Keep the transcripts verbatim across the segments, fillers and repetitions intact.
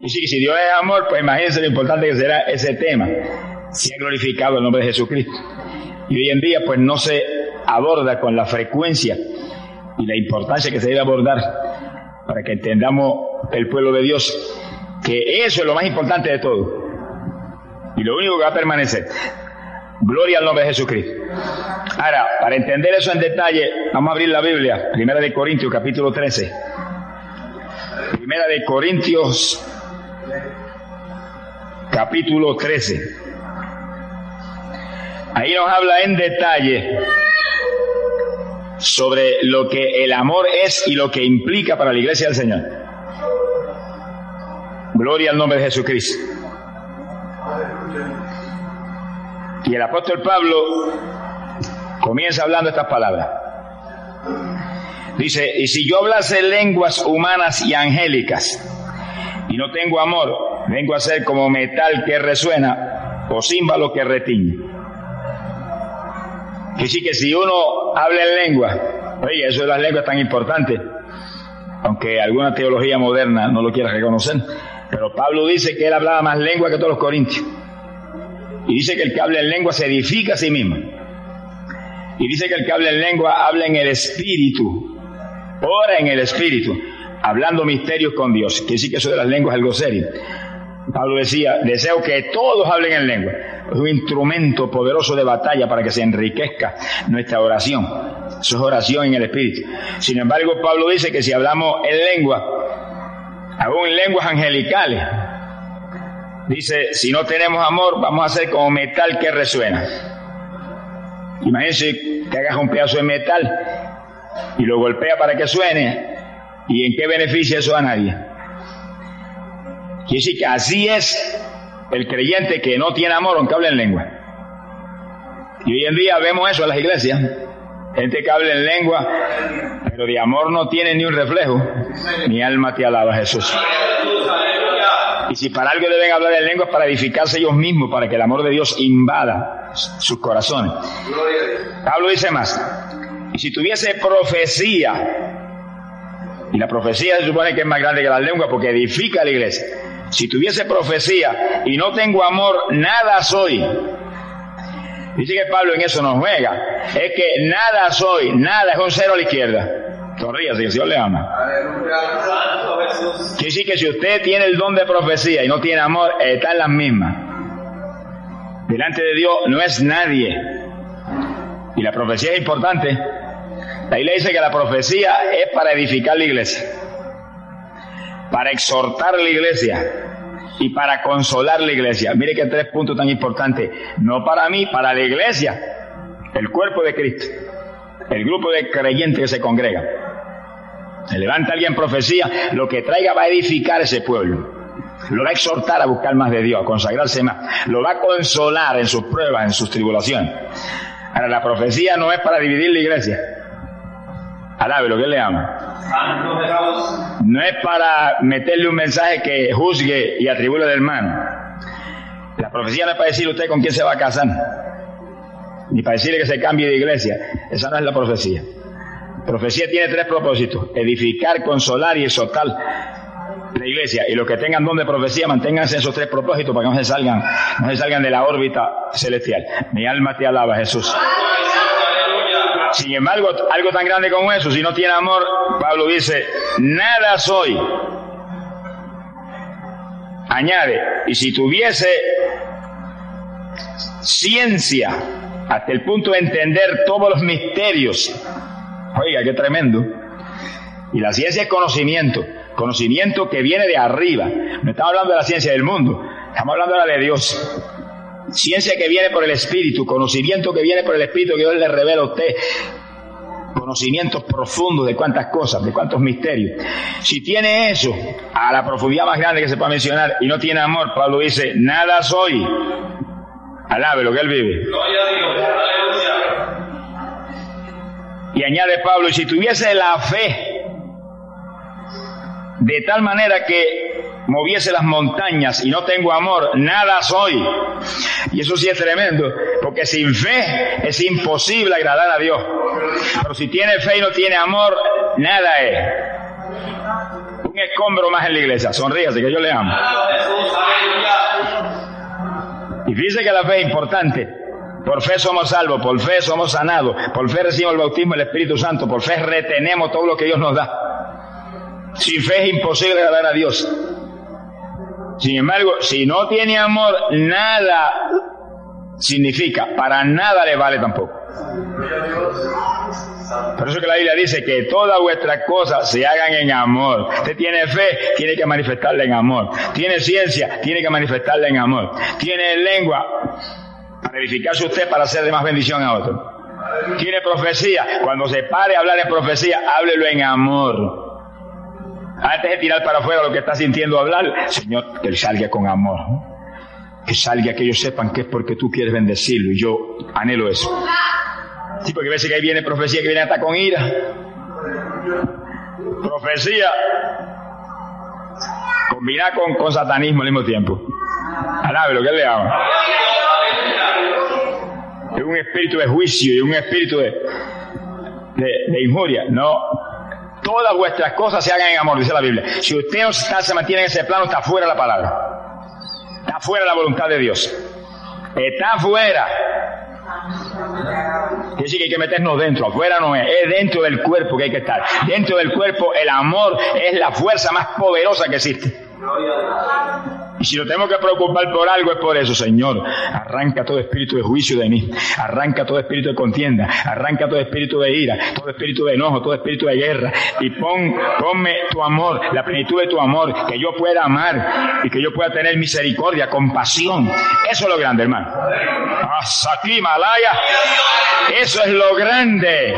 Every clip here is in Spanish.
Y sí, si Dios es amor, pues imagínense lo importante que será ese tema. Se ha glorificado el nombre de Jesucristo. Y hoy en día, pues no se aborda con la frecuencia y la importancia que se debe abordar para que entendamos el pueblo de Dios, que eso es lo más importante de todo. Y lo único que va a permanecer. Gloria al nombre de Jesucristo. Ahora, para entender eso en detalle, vamos a abrir la Biblia. Primera de Corintios, capítulo trece. Primera de Corintios, capítulo trece. Ahí nos habla en detalle sobre lo que el amor es y lo que implica para la iglesia del Señor. Gloria al nombre de Jesucristo. Y el apóstol Pablo comienza hablando estas palabras. Dice, y si yo hablase lenguas humanas y angélicas y no tengo amor, vengo a ser como metal que resuena o címbalo que retiñe. Que sí, que si uno habla en lengua, oye, eso de las lenguas es tan importante, aunque alguna teología moderna no lo quiera reconocer, pero Pablo dice que él hablaba más lengua que todos los corintios. Y dice que el que habla en lengua se edifica a sí mismo. Y dice que el que habla en lengua habla en el espíritu, ora en el espíritu, hablando misterios con Dios. Quiere decir que eso de las lenguas es algo serio. Pablo decía, deseo que todos hablen en lengua. Es un instrumento poderoso de batalla para que se enriquezca nuestra oración. Eso es oración en el espíritu. Sin embargo, Pablo dice que si hablamos en lengua, aún en lenguas angelicales, dice, si no tenemos amor, vamos a ser como metal que resuena. Imagínense que hagas un pedazo de metal y lo golpea para que suene, ¿y en qué beneficia eso a nadie? Quiere decir que así es el creyente que no tiene amor, aunque hable en lengua. Y hoy en día vemos eso en las iglesias, gente que habla en lengua, pero de amor no tiene ni un reflejo. Mi alma te alaba, Jesús. Y si para algo deben hablar en lengua es para edificarse ellos mismos, para que el amor de Dios invada sus corazones. Pablo dice más, y si tuviese profecía, y la profecía se supone que es más grande que la lengua porque edifica a la iglesia, si tuviese profecía y no tengo amor, nada soy. Dice que Pablo en eso no juega, es que nada soy, nada es un cero a la izquierda. Sonríase, que el Señor le ama. Quiere decir que si usted tiene el don de profecía y no tiene amor, está en las mismas. Delante de Dios no es nadie. Y la profecía es importante. La Biblia dice que la profecía es para edificar la iglesia, para exhortar la iglesia y para consolar la iglesia. Mire que tres puntos tan importantes. No para mí, para la iglesia, el cuerpo de Cristo, el grupo de creyentes que se congrega. Se levanta alguien profecía, lo que traiga va a edificar ese pueblo, lo va a exhortar a buscar más de Dios, a consagrarse más, lo va a consolar en sus pruebas, en sus tribulaciones. Ahora, la profecía no es para dividir la iglesia. Alabe lo que él le ama. No es para meterle un mensaje que juzgue y atribule al hermano. La profecía no es para decirle a usted con quién se va a casar, ni para decirle que se cambie de iglesia. Esa no es la profecía. Profecía tiene tres propósitos: edificar, consolar y exhortar la iglesia. Y los que tengan don de profecía, manténganse en esos tres propósitos para que no se salgan, no se salgan de la órbita celestial. Mi alma te alaba, Jesús. Sin embargo, algo tan grande como eso, si no tiene amor, Pablo dice, nada soy. Añade, y si tuviese ciencia, hasta el punto de entender todos los misterios. Oiga, qué tremendo. Y la ciencia es conocimiento, conocimiento que viene de arriba. No estamos hablando de la ciencia del mundo, estamos hablando de la de Dios. Ciencia que viene por el Espíritu, conocimiento que viene por el Espíritu que Dios le revela a usted. Conocimientos profundos de cuántas cosas, de cuántos misterios. Si tiene eso, a la profundidad más grande que se puede mencionar, y no tiene amor, Pablo dice, nada soy. Alabe lo que él vive. Y añade Pablo, y si tuviese la fe de tal manera que moviese las montañas y no tengo amor, nada soy. Y eso sí es tremendo, porque sin fe es imposible agradar a Dios. Pero si tiene fe y no tiene amor, nada es. Un escombro más en la iglesia. Sonríase, que yo le amo. Y fíjese que la fe es importante. Por fe somos salvos, por fe somos sanados, por fe recibimos el bautismo del Espíritu Santo, por fe retenemos todo lo que Dios nos da. Sin fe es imposible agradar a Dios. Sin embargo, si no tiene amor, nada significa, para nada le vale tampoco. Por eso que la Biblia dice que todas vuestras cosas se hagan en amor. Usted tiene fe, tiene que manifestarla en amor. Tiene ciencia, tiene que manifestarla en amor. Tiene lengua, para edificarse usted, para hacer de más bendición a otro. Tiene profecía, cuando se pare a hablar en profecía, háblelo en amor. Antes de tirar para afuera lo que está sintiendo hablar, Señor, que él salga con amor, ¿no? Que salga, que ellos sepan que es porque tú quieres bendecirlo, y yo anhelo eso. Sí, porque a veces que ahí viene profecía que viene hasta con ira. Profecía combinada con, con satanismo al mismo tiempo. Alábelo, que él le ama. Es un espíritu de juicio y un espíritu de, de, de injuria. No. Todas vuestras cosas se hagan en amor, dice la Biblia. Si usted no está, se mantiene en ese plano, está fuera de la palabra. Está fuera de la voluntad de Dios. Está fuera. Quiere decir que hay que meternos dentro. Afuera no es. Es dentro del cuerpo que hay que estar. Dentro del cuerpo el amor es la fuerza más poderosa que existe. Y si nos tenemos que preocupar por algo es por eso, Señor. Arranca todo espíritu de juicio de mí. Arranca todo espíritu de contienda. Arranca todo espíritu de ira. Todo espíritu de enojo. Todo espíritu de guerra. Y pon, ponme tu amor, la plenitud de tu amor. Que yo pueda amar. Y que yo pueda tener misericordia, compasión. Eso es lo grande, hermano. Aquí, Malaya. Eso es lo grande.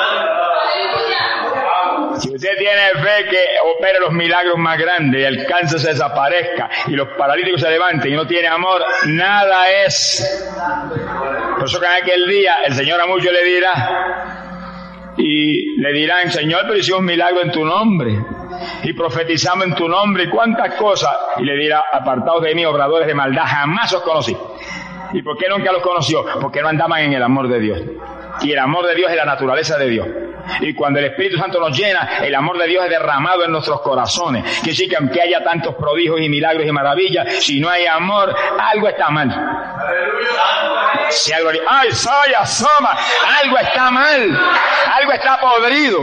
Si usted tiene fe que opere los milagros más grandes y el cáncer se desaparezca y los paralíticos se levanten y no tiene amor, nada es. Por eso que en aquel día el Señor a muchos le dirá, y le dirán, Señor, pero hicimos milagro en tu nombre y profetizamos en tu nombre y cuántas cosas, y le dirá, apartados de mí, obradores de maldad, jamás os conocí. ¿Y por qué nunca los conoció? Porque no andaban en el amor de Dios. Y el amor de Dios es la naturaleza de Dios. Y cuando el Espíritu Santo nos llena, el amor de Dios es derramado en nuestros corazones. Que sí, que aunque haya tantos prodigios y milagros y maravillas, si no hay amor, algo está mal. Si algo, ¡ay, soy asoma! Algo está mal. Algo está podrido.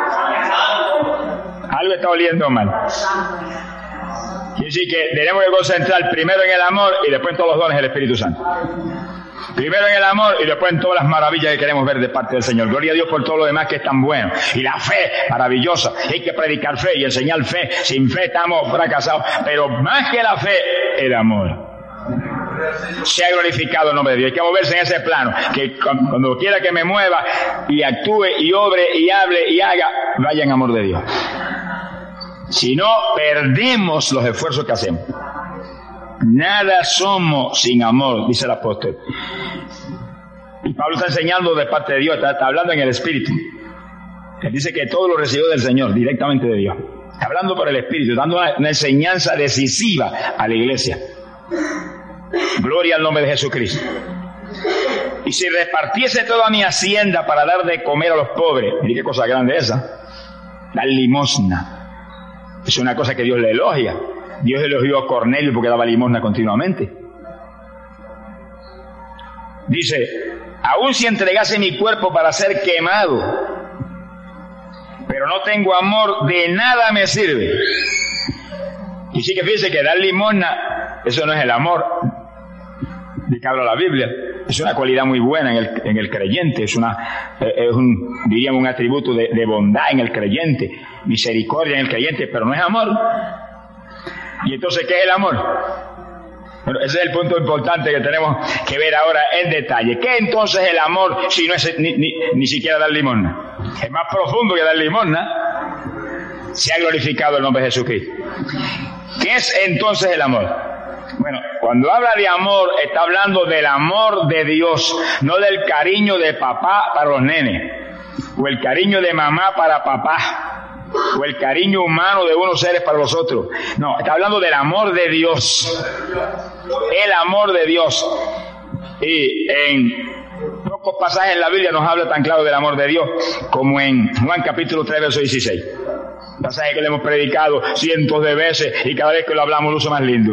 Algo está oliendo mal. Quiere decir que tenemos que concentrar primero en el amor y después en todos los dones del Espíritu Santo. Primero en el amor y después en todas las maravillas que queremos ver de parte del Señor. Gloria a Dios por todo lo demás que es tan bueno. Y la fe, maravillosa. Hay que predicar fe y enseñar fe. Sin fe estamos fracasados. Pero más que la fe, el amor. Se ha glorificado el nombre de Dios. Hay que moverse en ese plano. Que cuando quiera que me mueva y actúe y obre y hable y haga, vaya en amor de Dios. Si no, perdemos los esfuerzos que hacemos. Nada somos sin amor, dice el apóstol. Y Pablo está enseñando de parte de Dios, está, está hablando en el Espíritu. Él dice que todo lo recibió del Señor, directamente de Dios. Está hablando por el Espíritu, dando una, una enseñanza decisiva a la iglesia. Gloria al nombre de Jesucristo. Y si repartiese toda mi hacienda para dar de comer a los pobres, mire qué cosa grande esa, dar limosna. Es una cosa que Dios le elogia. Dios elogió a Cornelio porque daba limosna continuamente. Dice, aun si entregase mi cuerpo para ser quemado, pero no tengo amor, de nada me sirve. Y sí que fíjese que dar limosna, eso no es el amor de que habla la Biblia. Es una cualidad muy buena en el, en el creyente. Es una, es un, diríamos, un atributo de, de bondad en el creyente, misericordia en el creyente, pero no es amor. ¿Y entonces qué es el amor? Bueno, ese es el punto importante que tenemos que ver ahora en detalle. ¿Qué entonces es el amor si no es ni, ni, ni siquiera dar limosna? Es más profundo que dar limosna. Se ha glorificado el nombre de Jesucristo. ¿Qué es entonces el amor? Bueno, cuando habla de amor, está hablando del amor de Dios, no del cariño de papá para los nenes, o el cariño de mamá para papá, o el cariño humano de unos seres para los otros. No, está hablando del amor de Dios. El amor de Dios. Y en pocos pasajes en la Biblia nos habla tan claro del amor de Dios como en Juan capítulo tres, verso dieciséis. Pasaje que le hemos predicado cientos de veces y cada vez que lo hablamos lo uso más lindo.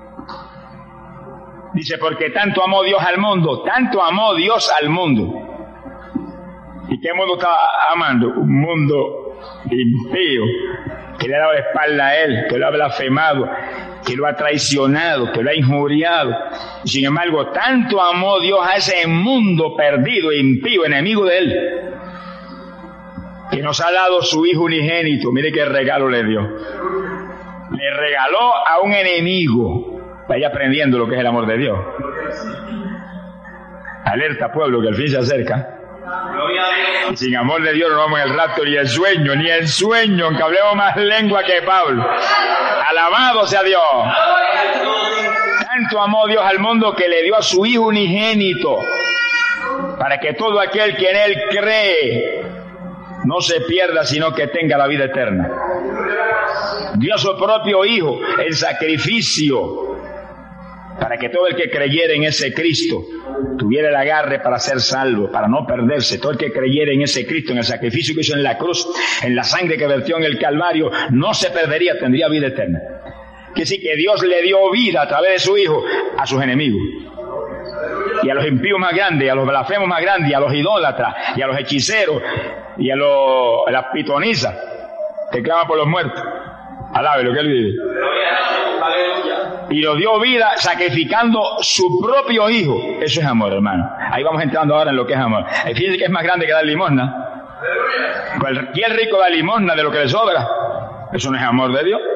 Dice, porque tanto amó Dios al mundo, tanto amó Dios al mundo. ¿Y qué mundo está amando? Un mundo impío, que le ha dado la espalda a él, que lo ha blasfemado, que lo ha traicionado, que lo ha injuriado. Y sin embargo, tanto amó Dios a ese mundo perdido, impío, enemigo de él, que nos ha dado su Hijo unigénito. Mire qué regalo le dio. Le regaló a un enemigo. Vaya aprendiendo lo que es el amor de Dios. Alerta, pueblo, que el fin se acerca. Y sin amor de Dios no vamos en el rapto ni en sueño, ni en sueño, aunque hablemos más lengua que Pablo. Alabado sea Dios. Tanto amó Dios al mundo que le dio a su Hijo unigénito, para que todo aquel que en él cree no se pierda, sino que tenga la vida eterna. Dio a su propio Hijo el sacrificio, para que todo el que creyera en ese Cristo tuviera el agarre para ser salvo, para no perderse. Todo el que creyera en ese Cristo, en el sacrificio que hizo en la cruz, en la sangre que vertió en el Calvario, no se perdería, tendría vida eterna. Que sí, que Dios le dio vida a través de su Hijo a sus enemigos, y a los impíos más grandes, y a los blasfemos más grandes, y a los idólatras, y a los hechiceros, y a, los, a las pitonisas que claman por los muertos. Alabe lo que él vive. Y lo dio vida sacrificando su propio Hijo. Eso es amor, hermano. Ahí vamos entrando ahora en lo que es amor. Fíjense que es más grande que dar limosna. Cualquier rico da limosna de lo que le sobra. Eso no es amor de Dios.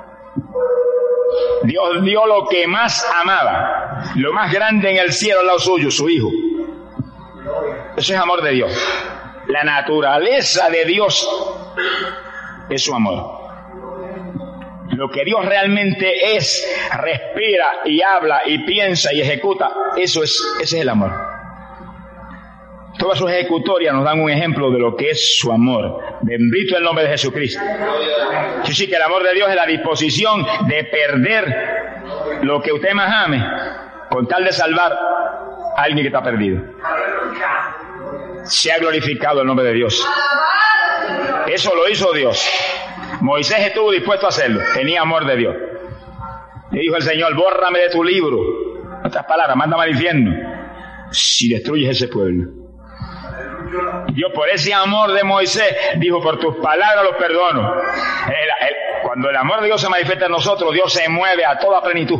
Dios dio lo que más amaba, lo más grande en el cielo al lado suyo, su Hijo. Eso es amor de Dios. La naturaleza de Dios es su amor. Lo que Dios realmente es, respira y habla y piensa y ejecuta, eso es, ese es el amor. Todas sus ejecutorias nos dan un ejemplo de lo que es su amor. Bendito el nombre de Jesucristo. Sí, sí, que el amor de Dios es la disposición de perder lo que usted más ame, con tal de salvar a alguien que está perdido. Se ha glorificado el nombre de Dios. Eso lo hizo Dios. Moisés estuvo dispuesto a hacerlo, tenía amor de Dios. Le dijo el Señor, bórrame de tu libro. En otras palabras, mándame al infierno si destruyes ese pueblo. Dios, por ese amor de Moisés, dijo, por tus palabras los perdono. El, el, cuando el amor de Dios se manifiesta en nosotros, Dios se mueve a toda plenitud,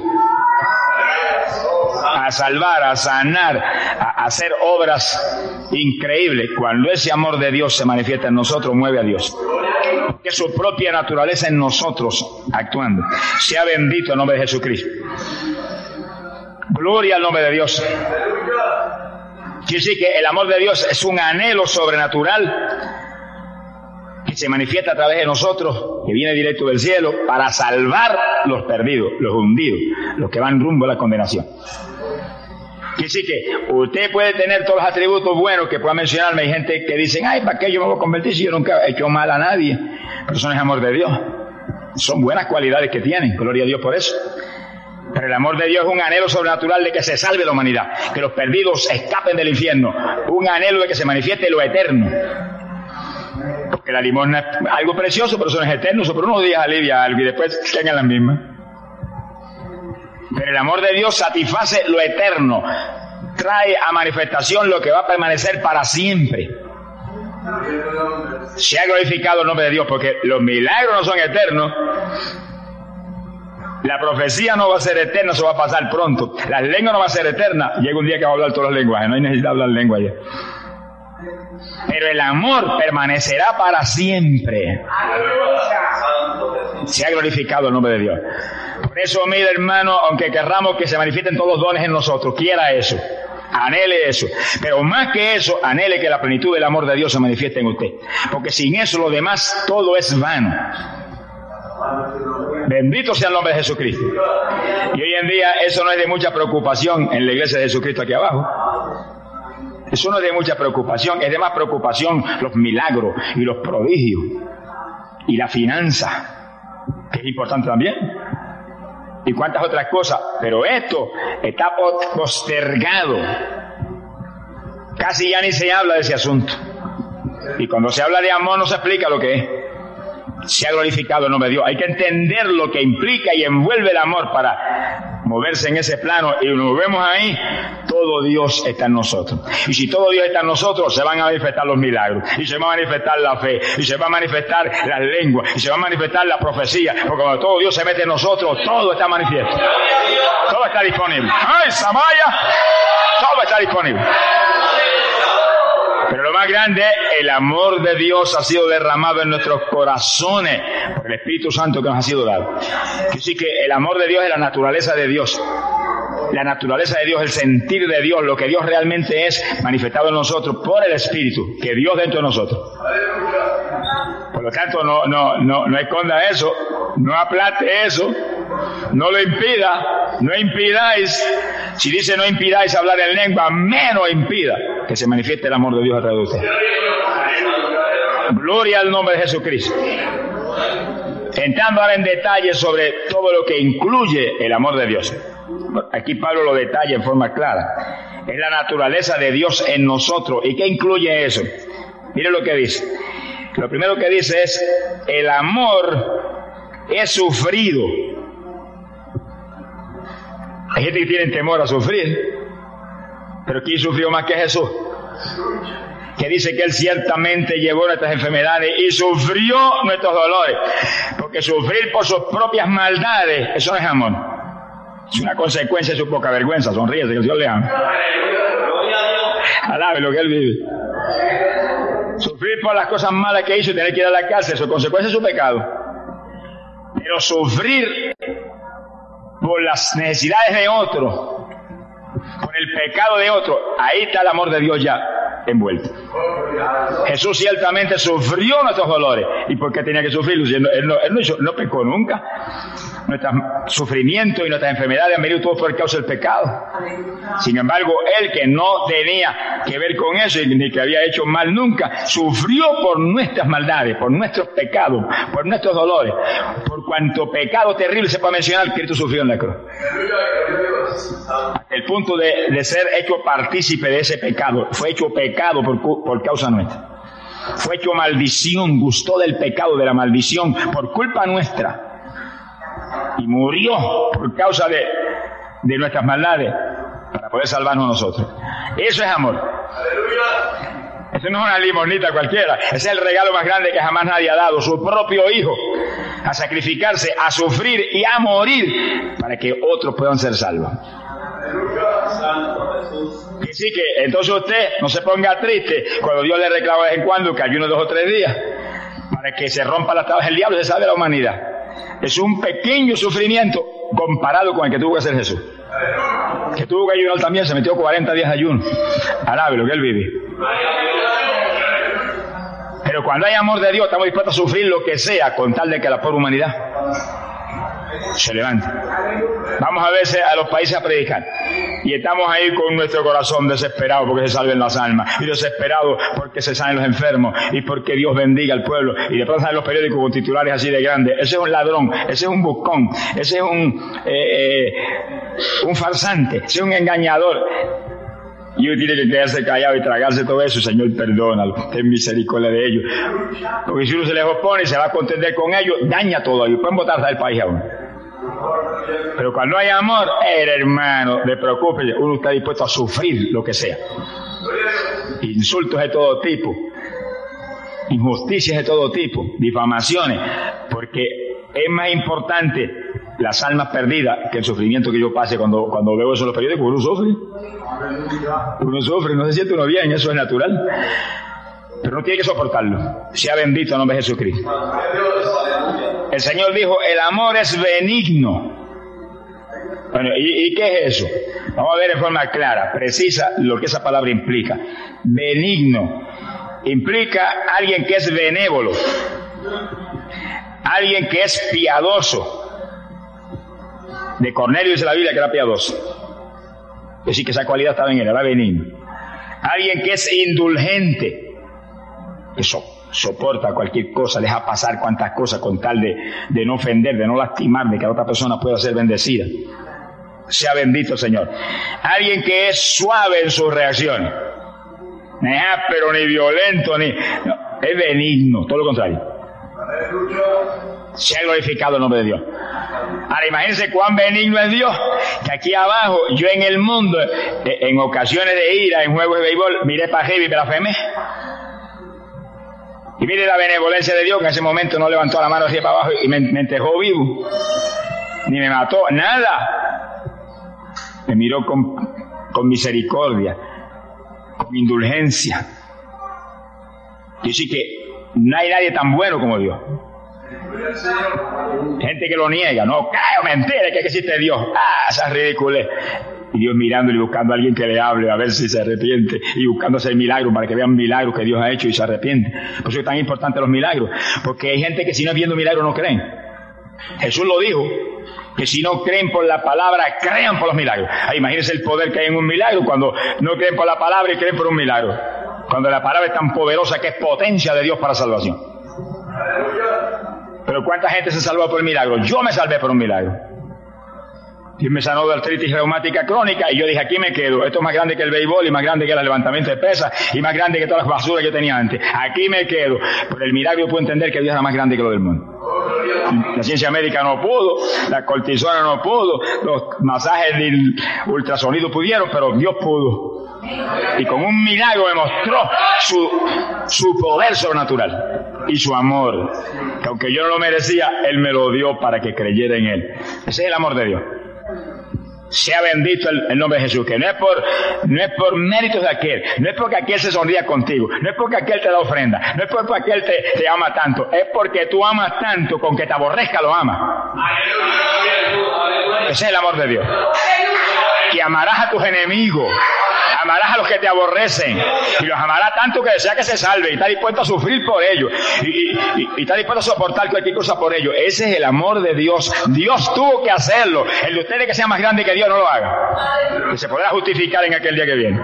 a salvar, a sanar, a hacer obras increíbles. Cuando ese amor de Dios se manifiesta en nosotros, mueve a Dios, que es su propia naturaleza en nosotros actuando. Sea bendito el nombre de Jesucristo. Gloria al nombre de Dios. Quiere decir que el amor de Dios es un anhelo sobrenatural que se manifiesta a través de nosotros, que viene directo del cielo para salvar los perdidos, los hundidos, los que van rumbo a la condenación. Quiere decir que usted puede tener todos los atributos buenos que pueda mencionarme. Hay gente que dicen, ay, ¿para qué yo me voy a convertir si yo nunca he hecho mal a nadie? Pero eso no es amor de Dios. Son buenas cualidades que tienen, gloria a Dios por eso. Pero el amor de Dios es un anhelo sobrenatural de que se salve la humanidad, que los perdidos escapen del infierno, un anhelo de que se manifieste lo eterno. Porque la limosna es algo precioso, pero eso no es eterno, eso por unos días alivia algo y después tengan las mismas. Pero el amor de Dios satisface lo eterno, trae a manifestación lo que va a permanecer para siempre. Se ha glorificado el nombre de Dios, porque los milagros no son eternos. La profecía no va a ser eterna, eso va a pasar pronto. Las lenguas no va a ser eterna. Llega un día que va a hablar todos los lenguajes, no hay necesidad de hablar lengua ya. Pero el amor permanecerá para siempre. Se ha glorificado el nombre de Dios. Por eso, mire, hermano, aunque querramos que se manifiesten todos los dones en nosotros, quiera eso, anhele eso. Pero más que eso, anhele que la plenitud del amor de Dios se manifieste en usted. Porque sin eso, lo demás, todo es vano. Bendito sea el nombre de Jesucristo. Y hoy en día eso no es de mucha preocupación en la iglesia de Jesucristo aquí abajo. Eso no es de mucha preocupación, es de más preocupación los milagros y los prodigios y la finanza, que es importante también, y cuantas otras cosas. Pero esto está postergado, casi ya ni se habla de ese asunto. Y cuando se habla de amor no se explica lo que es. Se ha glorificado el nombre de Dios. Hay que entender lo que implica y envuelve el amor para moverse en ese plano, y nos vemos ahí. Todo Dios está en nosotros, y si todo Dios está en nosotros, se van a manifestar los milagros, y se va a manifestar la fe, y se va a manifestar las lenguas, y se va a manifestar la profecía, porque cuando todo Dios se mete en nosotros, todo está manifiesto, todo está disponible. ¡Ay, Samaya! Todo está disponible. Pero lo más grande, el amor de Dios ha sido derramado en nuestros corazones por el Espíritu Santo que nos ha sido dado. Así que el amor de Dios es la naturaleza de Dios. La naturaleza de Dios, el sentir de Dios, lo que Dios realmente es manifestado en nosotros por el Espíritu, que Dios dentro de nosotros. Por lo tanto, no, no, no, no esconda eso, no aplaste eso, no lo impida, no impidáis. Si dice no impidáis hablar en lengua, menos impida que se manifieste el amor de Dios a través de usted. Gloria al nombre de Jesucristo. Entrando ahora en detalle sobre todo lo que incluye el amor de Dios. Aquí Pablo lo detalla en forma clara. Es la naturaleza de Dios en nosotros. ¿Y qué incluye eso? Mire lo que dice. Lo primero que dice es: el amor es sufrido. Hay gente que tiene temor a sufrir, pero ¿quién sufrió más que Jesús? Que dice que Él ciertamente llevó nuestras enfermedades y sufrió nuestros dolores. Porque sufrir por sus propias maldades, eso no es amor. Es una consecuencia de su poca vergüenza. Sonríese, que el Dios le ama. Alabe lo que Él vive. Sufrir por las cosas malas que hizo y tener que ir a la cárcel, eso es consecuencia de su pecado. Pero sufrir por las necesidades de otro, por el pecado de otro, ahí está el amor de Dios ya envuelto. Jesús ciertamente sufrió nuestros dolores. ¿Y por qué tenía que sufrirlos? Él no, él no, él no, hizo, no pecó nunca. Nuestros sufrimientos y nuestras enfermedades han venido todos por causa del pecado. Sin embargo, Él, que no tenía que ver con eso y ni que había hecho mal nunca, sufrió por nuestras maldades, por nuestros pecados, por nuestros dolores. Por cuanto pecado terrible se puede mencionar, Cristo sufrió en la cruz. Hasta el punto de, de ser hecho partícipe de ese pecado. Fue hecho pecado por, por causa nuestra. Fue hecho maldición, gustó del pecado, de la maldición, por culpa nuestra. Y murió por causa de, de nuestras maldades para poder salvarnos a nosotros. Eso es amor. Eso no es una limonita cualquiera. Ese es el regalo más grande que jamás nadie ha dado. Su propio Hijo a sacrificarse, a sufrir y a morir para que otros puedan ser salvos. Así que entonces usted no se ponga triste cuando Dios le reclama de vez en cuando que ayuno dos o tres días para que se rompa las tablas del diablo y se salve la humanidad. Es un pequeño sufrimiento comparado con el que tuvo que hacer Jesús, que tuvo que ayunar también. Se metió cuarenta días de ayuno. Alabe lo que Él vive. Pero cuando hay amor de Dios, estamos dispuestos a sufrir lo que sea con tal de que la pobre humanidad se levante. Vamos a veces a los países a predicar y estamos ahí con nuestro corazón desesperado porque se salven las almas, y desesperado porque se salen los enfermos y porque Dios bendiga al pueblo, y de pronto salen los periódicos con titulares así de grandes: ese es un ladrón, ese es un buscón, ese es un eh, un farsante, ese es un engañador. Y uno tiene que quedarse callado y tragarse todo eso. Señor, perdónalo, ten misericordia de ellos. Porque si uno se les opone y se va a contender con ellos, daña todo a ellos, pueden botarse del país a uno. Pero cuando hay amor, eh, hermano, no preocupe, uno está dispuesto a sufrir lo que sea. Insultos de todo tipo, injusticias de todo tipo, difamaciones, porque es más importante las almas perdidas que el sufrimiento que yo pase cuando, cuando veo eso en los periódicos. Uno sufre, uno sufre, no se siente uno bien, eso es natural, pero no tiene que soportarlo. Sea bendito el nombre de Jesucristo. El Señor dijo: el amor es benigno. Bueno, ¿y, ¿y qué es eso? Vamos a ver en forma clara, precisa, lo que esa palabra implica. Benigno implica alguien que es benévolo, alguien que es piadoso. De Cornelio dice la Biblia que era piadoso. Es decir, que esa cualidad estaba en él, era benigno. Alguien que es indulgente, eso soporta cualquier cosa, deja pasar cuantas cosas con tal de, de no ofender, de no lastimar, de que la otra persona pueda ser bendecida. Sea bendito el Señor. Alguien que es suave en sus reacciones, no es áspero ni violento, ni no, es benigno, todo lo contrario. Se ha glorificado el nombre de Dios. Ahora imagínense cuán benigno es Dios, que aquí abajo, yo en el mundo, en ocasiones de ira, en juegos de béisbol, miré para arriba y blasfemé. Y mire la benevolencia de Dios, que en ese momento no levantó la mano hacia para abajo y me, me enterró vivo. Ni me mató, nada. Me miró con, con misericordia, con indulgencia. Yo sí que no hay nadie tan bueno como Dios. Gente que lo niega, no, creo, mentira, que existe Dios. Ah, esa ridiculez. Y Dios mirándole y buscando a alguien que le hable a ver si se arrepiente, y buscando hacer milagros para que vean milagros que Dios ha hecho y se arrepiente. Por eso es tan importante los milagros, porque hay gente que si no es viendo milagros no creen. Jesús lo dijo, que si no creen por la palabra, crean por los milagros. Ah, imagínense el poder que hay en un milagro cuando no creen por la palabra y creen por un milagro. Cuando la palabra es tan poderosa que es potencia de Dios para salvación. Pero ¿cuánta gente se salvó por el milagro? Yo me salvé por un milagro. Dios me sanó de artritis reumática crónica y yo dije, aquí me quedo. Esto es más grande que el béisbol y más grande que el levantamiento de pesas y más grande que todas las basuras que yo tenía antes. Aquí me quedo. Por el milagro yo puedo entender que Dios era más grande que lo del mundo. La ciencia médica no pudo, la cortisona no pudo, los masajes del ultrasonido pudieron, pero Dios pudo. Y con un milagro me mostró su, su poder sobrenatural y su amor, que aunque yo no lo merecía, Él me lo dio para que creyera en Él. Ese es el amor de Dios. Sea bendito el, el nombre de Jesús, que no es por no es por méritos de aquel, no es porque aquel se sonría contigo, no es porque aquel te da ofrenda, no es porque aquel te, te ama tanto, es porque tú amas tanto, con que te aborrezca lo amas. Ese es el amor de Dios. Que amarás a tus enemigos, amarás a los que te aborrecen, y los amarás tanto que desea que se salve, y está dispuesto a sufrir por ellos, y, y, y, y está dispuesto a soportar cualquier cosa por ellos. Ese es el amor de Dios. Dios tuvo que hacerlo. El de ustedes que sea más grande que Dios no lo haga, que se podrá justificar en aquel día que viene.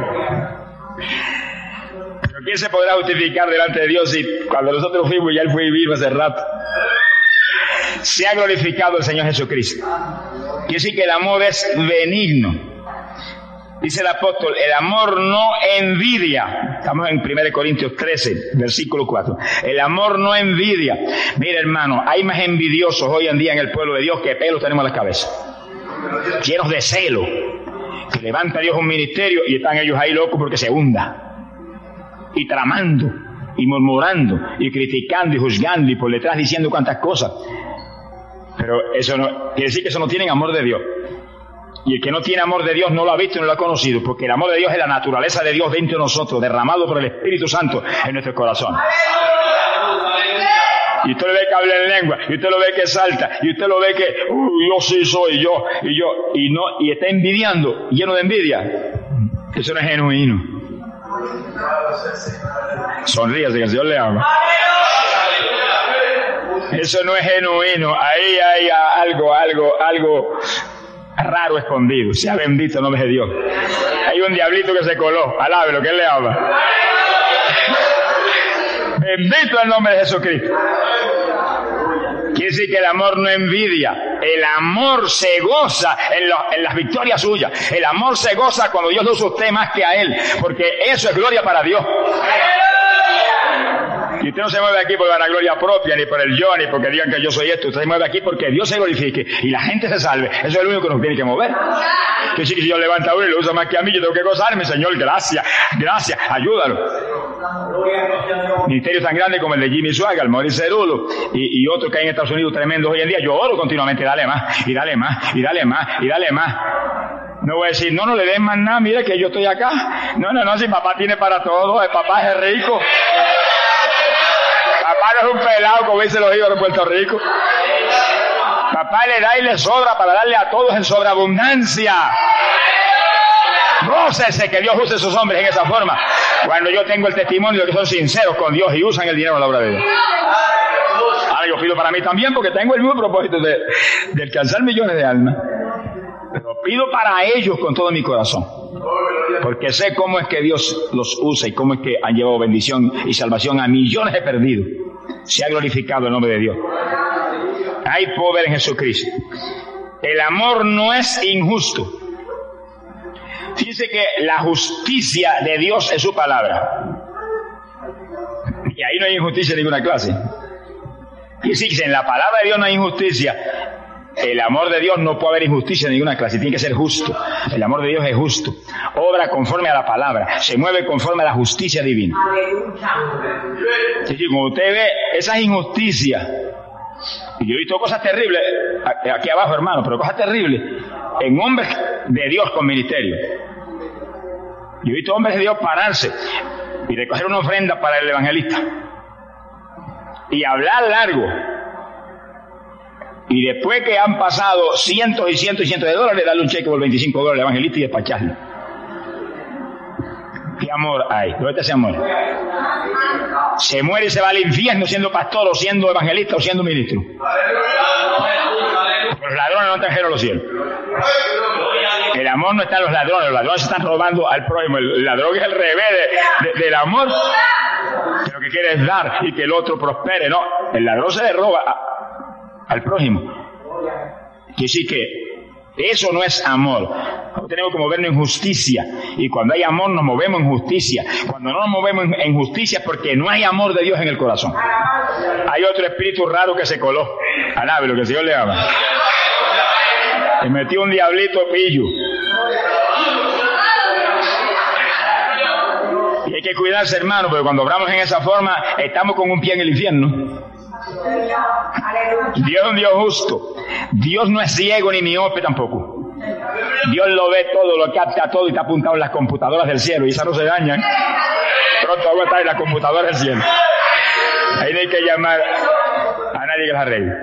Pero ¿quién se podrá justificar delante de Dios si cuando nosotros fuimos ya Él fue vivo hace rato? Se ha glorificado el Señor Jesucristo. Quiere decir que el amor es benigno. Dice el apóstol, el amor no envidia. Estamos en primera Corintios trece, versículo cuatro. El amor no envidia. Mira, hermano, hay más envidiosos hoy en día en el pueblo de Dios que pelos tenemos en la cabeza. Llenos de celo. Que levanta Dios un ministerio y están ellos ahí locos porque se hunda. Y tramando, y murmurando, y criticando, y juzgando, y por detrás diciendo cuantas cosas. Pero eso no, quiere decir que eso no tienen amor de Dios. Y el que no tiene amor de Dios no lo ha visto y no lo ha conocido, porque el amor de Dios es la naturaleza de Dios dentro de nosotros, derramado por el Espíritu Santo en nuestro corazón. Y usted lo ve que habla en lengua, y usted lo ve que salta, y usted lo ve que, uh, yo sí soy yo, y yo, y no, y está envidiando, lleno de envidia. Eso no es genuino. Sonríase, que el Señor le ama. Eso no es genuino. Ahí hay algo, algo, algo raro escondido. Sea bendito el nombre de Dios. Hay un diablito que se coló. Alabe lo que Él le ama. Bendito el nombre de Jesucristo. Quiere decir que el amor no envidia. El amor se goza en, lo, en las victorias suyas. El amor se goza cuando Dios lo usa a usted más que a Él, porque eso es gloria para Dios. Y usted no se mueve aquí por la gloria propia, ni por el yo, ni porque digan que yo soy esto. Usted se mueve aquí porque Dios se glorifique y la gente se salve. Eso es lo único que nos tiene que mover. Que si Dios levanta a uno y lo usa más que a mí, yo tengo que gozarme, Señor, gracias, gracias, ayúdalo. Ministerio tan grande como el de Jimmy Swaggart, Maurice Cerulo y, y otros que hay en Estados Unidos tremendos hoy en día. Yo oro continuamente, dale más, y dale más, y dale más, y dale más. No voy a decir, no, no le den más nada, mire que yo estoy acá. No, no, no, si papá tiene para todo, el papá es rico. Papá no es un pelado, como dicen los hijos de Puerto Rico. Papá le da y le sobra para darle a todos en sobreabundancia. Gócese que Dios use a sus hombres en esa forma. Cuando yo tengo el testimonio de que son sinceros con Dios y usan el dinero en la obra de Dios. Ahora yo pido para mí también porque tengo el mismo propósito de, de alcanzar millones de almas. Pero pido para ellos con todo mi corazón. Porque sé cómo es que Dios los usa y cómo es que han llevado bendición y salvación a millones de perdidos. Se ha glorificado el nombre de Dios. Hay poder en Jesucristo. El amor no es injusto. Fíjense que la justicia de Dios es su palabra. Y ahí no hay injusticia de ninguna clase. Y sí, si en la palabra de Dios no hay injusticia, el amor de Dios no puede haber injusticia de ninguna clase, tiene que ser justo. El amor de Dios es justo, obra conforme a la palabra, se mueve conforme a la justicia divina. Sí, sí, como usted ve esas injusticias, y yo he visto cosas terribles, aquí abajo hermano, pero cosas terribles, en hombres de Dios con ministerio. Yo he visto hombres de Dios pararse y recoger una ofrenda para el evangelista y hablar largo. Y después que han pasado cientos y cientos y cientos de dólares, darle un cheque por veinticinco dólares al evangelista y despacharlo. ¿Qué amor hay? ¿Dónde está ese amor? Se muere y se va al infierno siendo pastor o siendo evangelista o siendo ministro. Los ladrones no trajeron los cielos. El amor no está en los ladrones, los ladrones se están robando al prójimo. El ladrón es el revés de, de, del amor, que lo que quiere es dar y que el otro prospere. No, el ladrón se le roba a, al prójimo. Quiere decir que eso no es amor. Nosotros tenemos que movernos en justicia, y cuando hay amor nos movemos en justicia. Cuando no nos movemos en, en justicia es porque no hay amor de Dios en el corazón. Hay otro espíritu raro que se coló. Alabe lo que el Señor le ama. Se metió un diablito pillo. Y hay que cuidarse, hermano, porque cuando obramos en esa forma estamos con un pie en el infierno. Dios es un Dios justo. Dios no es ciego ni miope tampoco. Dios lo ve todo, lo capta todo y está apuntado en las computadoras del cielo, y esas no se dañan. Pronto va a estar en las computadoras del cielo. Ahí no hay que llamar a nadie que las arregle.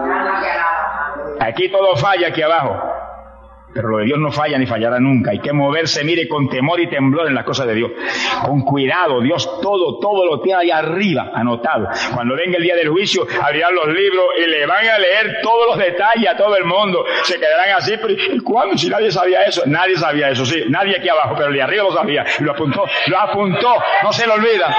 Aquí todo falla aquí abajo, pero lo de Dios no falla ni fallará nunca. Hay que moverse, mire, con temor y temblor en las cosas de Dios, con cuidado. Dios todo, todo lo tiene ahí arriba anotado. Cuando venga el día del juicio, abrirán los libros y le van a leer todos los detalles a todo el mundo. Se quedarán así, pero ¿y cuándo? Si nadie sabía eso. Nadie sabía eso, sí, nadie aquí abajo, pero el de arriba lo sabía y lo apuntó, lo apuntó, no se lo olvida.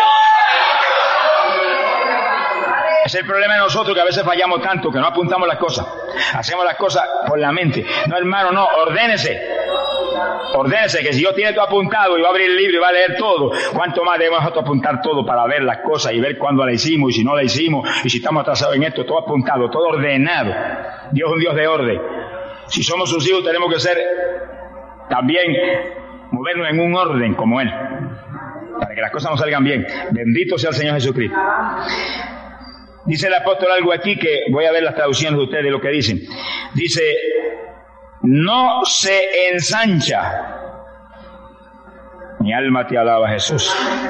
Es el problema de nosotros, que a veces fallamos tanto que no apuntamos las cosas. Hacemos las cosas por la mente. No, hermano, no, ordénese. Ordénese, que si Dios tiene todo apuntado y va a abrir el libro y va a leer todo, ¿cuánto más debemos nosotros apuntar todo para ver las cosas y ver cuándo la hicimos y si no la hicimos y si estamos atrasados en esto? Todo apuntado, todo ordenado. Dios es un Dios de orden. Si somos sus hijos tenemos que ser también, movernos en un orden como Él, para que las cosas nos salgan bien. Bendito sea el Señor Jesucristo. Dice el apóstol algo aquí que voy a ver las traducciones de ustedes, lo que dicen. Dice, no se ensancha. Mi alma te alaba, Jesús.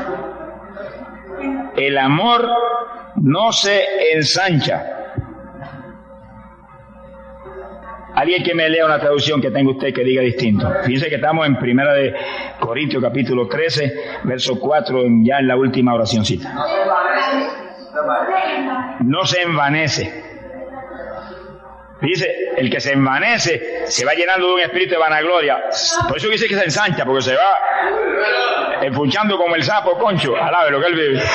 El amor no se ensancha. Alguien que me lea una traducción que tenga usted que diga distinto. Fíjense que estamos en Primera de Corintios capítulo trece, verso cuatro, ya en la última oracióncita. No se envanece. Dice, el que se envanece se va llenando de un espíritu de vanagloria. Por eso dice que se ensancha, porque se va enfunchando como el sapo concho. Alabe lo que él vive.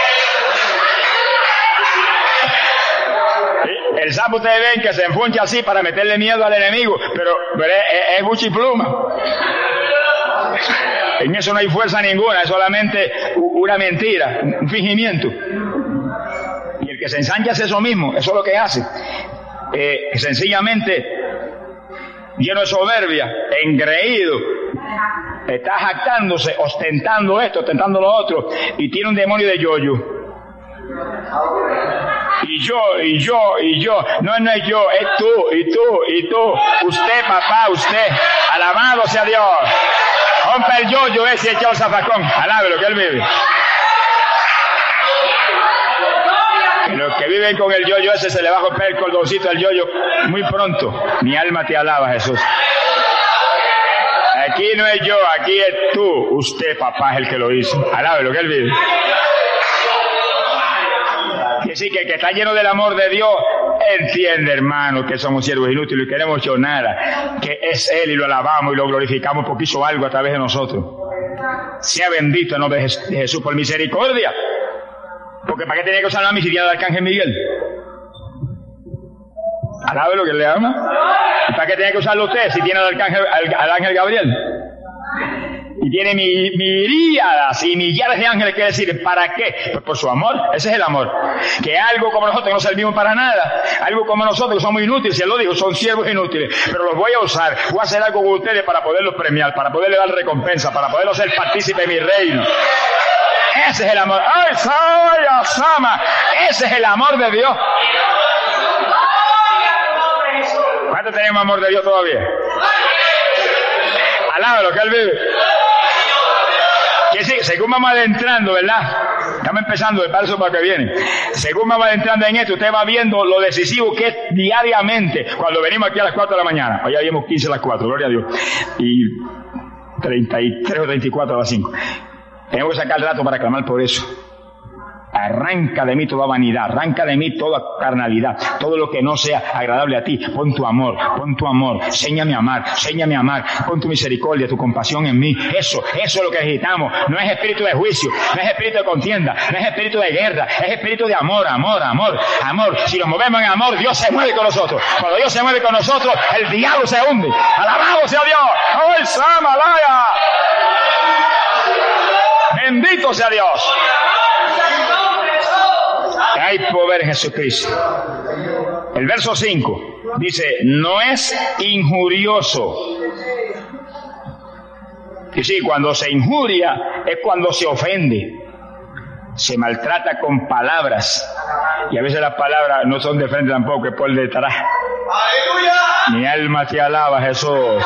El sapo ustedes ven que se enfuncha así para meterle miedo al enemigo, pero, pero es, es buchipluma. En eso no hay fuerza ninguna, es solamente una mentira, un fingimiento. Y el que se ensancha es eso mismo, eso es lo que hace. Eh, sencillamente, lleno de soberbia, engreído, está jactándose, ostentando esto, ostentando lo otro, y tiene un demonio de yoyo. Y yo, y yo, y yo, no, no es yo, es tú, y tú, y tú, usted, papá, usted, alabado sea Dios. Rompe el yoyo ese echado el zafacón, alabe lo que él vive. Y los que viven con el yoyo ese se le va a romper el cordoncito del yoyo muy pronto. Mi alma te alaba, Jesús. Aquí no es yo, aquí es tú, usted, papá, es el que lo hizo. Alabe lo que él vive. Que sí, que el que está lleno del amor de Dios entiende, hermano, que somos siervos inútiles y queremos yo nada, que es Él y lo alabamos y lo glorificamos porque hizo algo a través de nosotros. Sea bendito el nombre de Jesús por misericordia. Porque ¿para qué tenía que usar la misericordia del arcángel Miguel? ¿Alabe lo que le ama? ¿Y para qué tenía que usarlo usted si tiene al arcángel, al, al ángel Gabriel? Y tiene mi, miríadas y millares de ángeles, quiere decir, ¿para qué? Pues por su amor, ese es el amor. Que algo como nosotros que no servimos para nada, algo como nosotros que somos inútiles, si él lo dijo, son siervos inútiles, pero los voy a usar, voy a hacer algo con ustedes para poderlos premiar, para poderles dar recompensa, para poderlos ser partícipes de mi reino. Ese es el amor. ¡Ay, Saya, Sama! Ese es el amor de Dios. ¿Cuánto tenemos amor de Dios todavía? Alábalo, que Él vive. Y sí, según vamos adentrando, ¿verdad? Estamos empezando el paso para que viene. Según vamos adentrando en esto, usted va viendo lo decisivo que es diariamente cuando venimos aquí a las cuatro de la mañana. Hoy ya vimos quince a las cuatro, gloria a Dios. Y treinta y tres o treinta y cuatro a las cinco. Tenemos que sacar el rato para clamar por eso. Arranca de mí toda vanidad, arranca de mí toda carnalidad, todo lo que no sea agradable a ti. Pon tu amor, pon tu amor, séñame a amar, séñame a amar, pon tu misericordia, tu compasión en mí. Eso, eso es lo que necesitamos. No es espíritu de juicio, no es espíritu de contienda, no es espíritu de guerra, es espíritu de amor, amor, amor, amor. Si nos movemos en amor, Dios se mueve con nosotros. Cuando Dios se mueve con nosotros, el diablo se hunde. Alabado sea Dios. ¡Ay, Samalaya! Bendito sea Dios. Hay poder en Jesucristo. El verso cinco dice, no es injurioso. Y sí, cuando se injuria es cuando se ofende, se maltrata con palabras. Y a veces las palabras no son de frente tampoco, es por detrás. Mi alma te alaba, Jesús.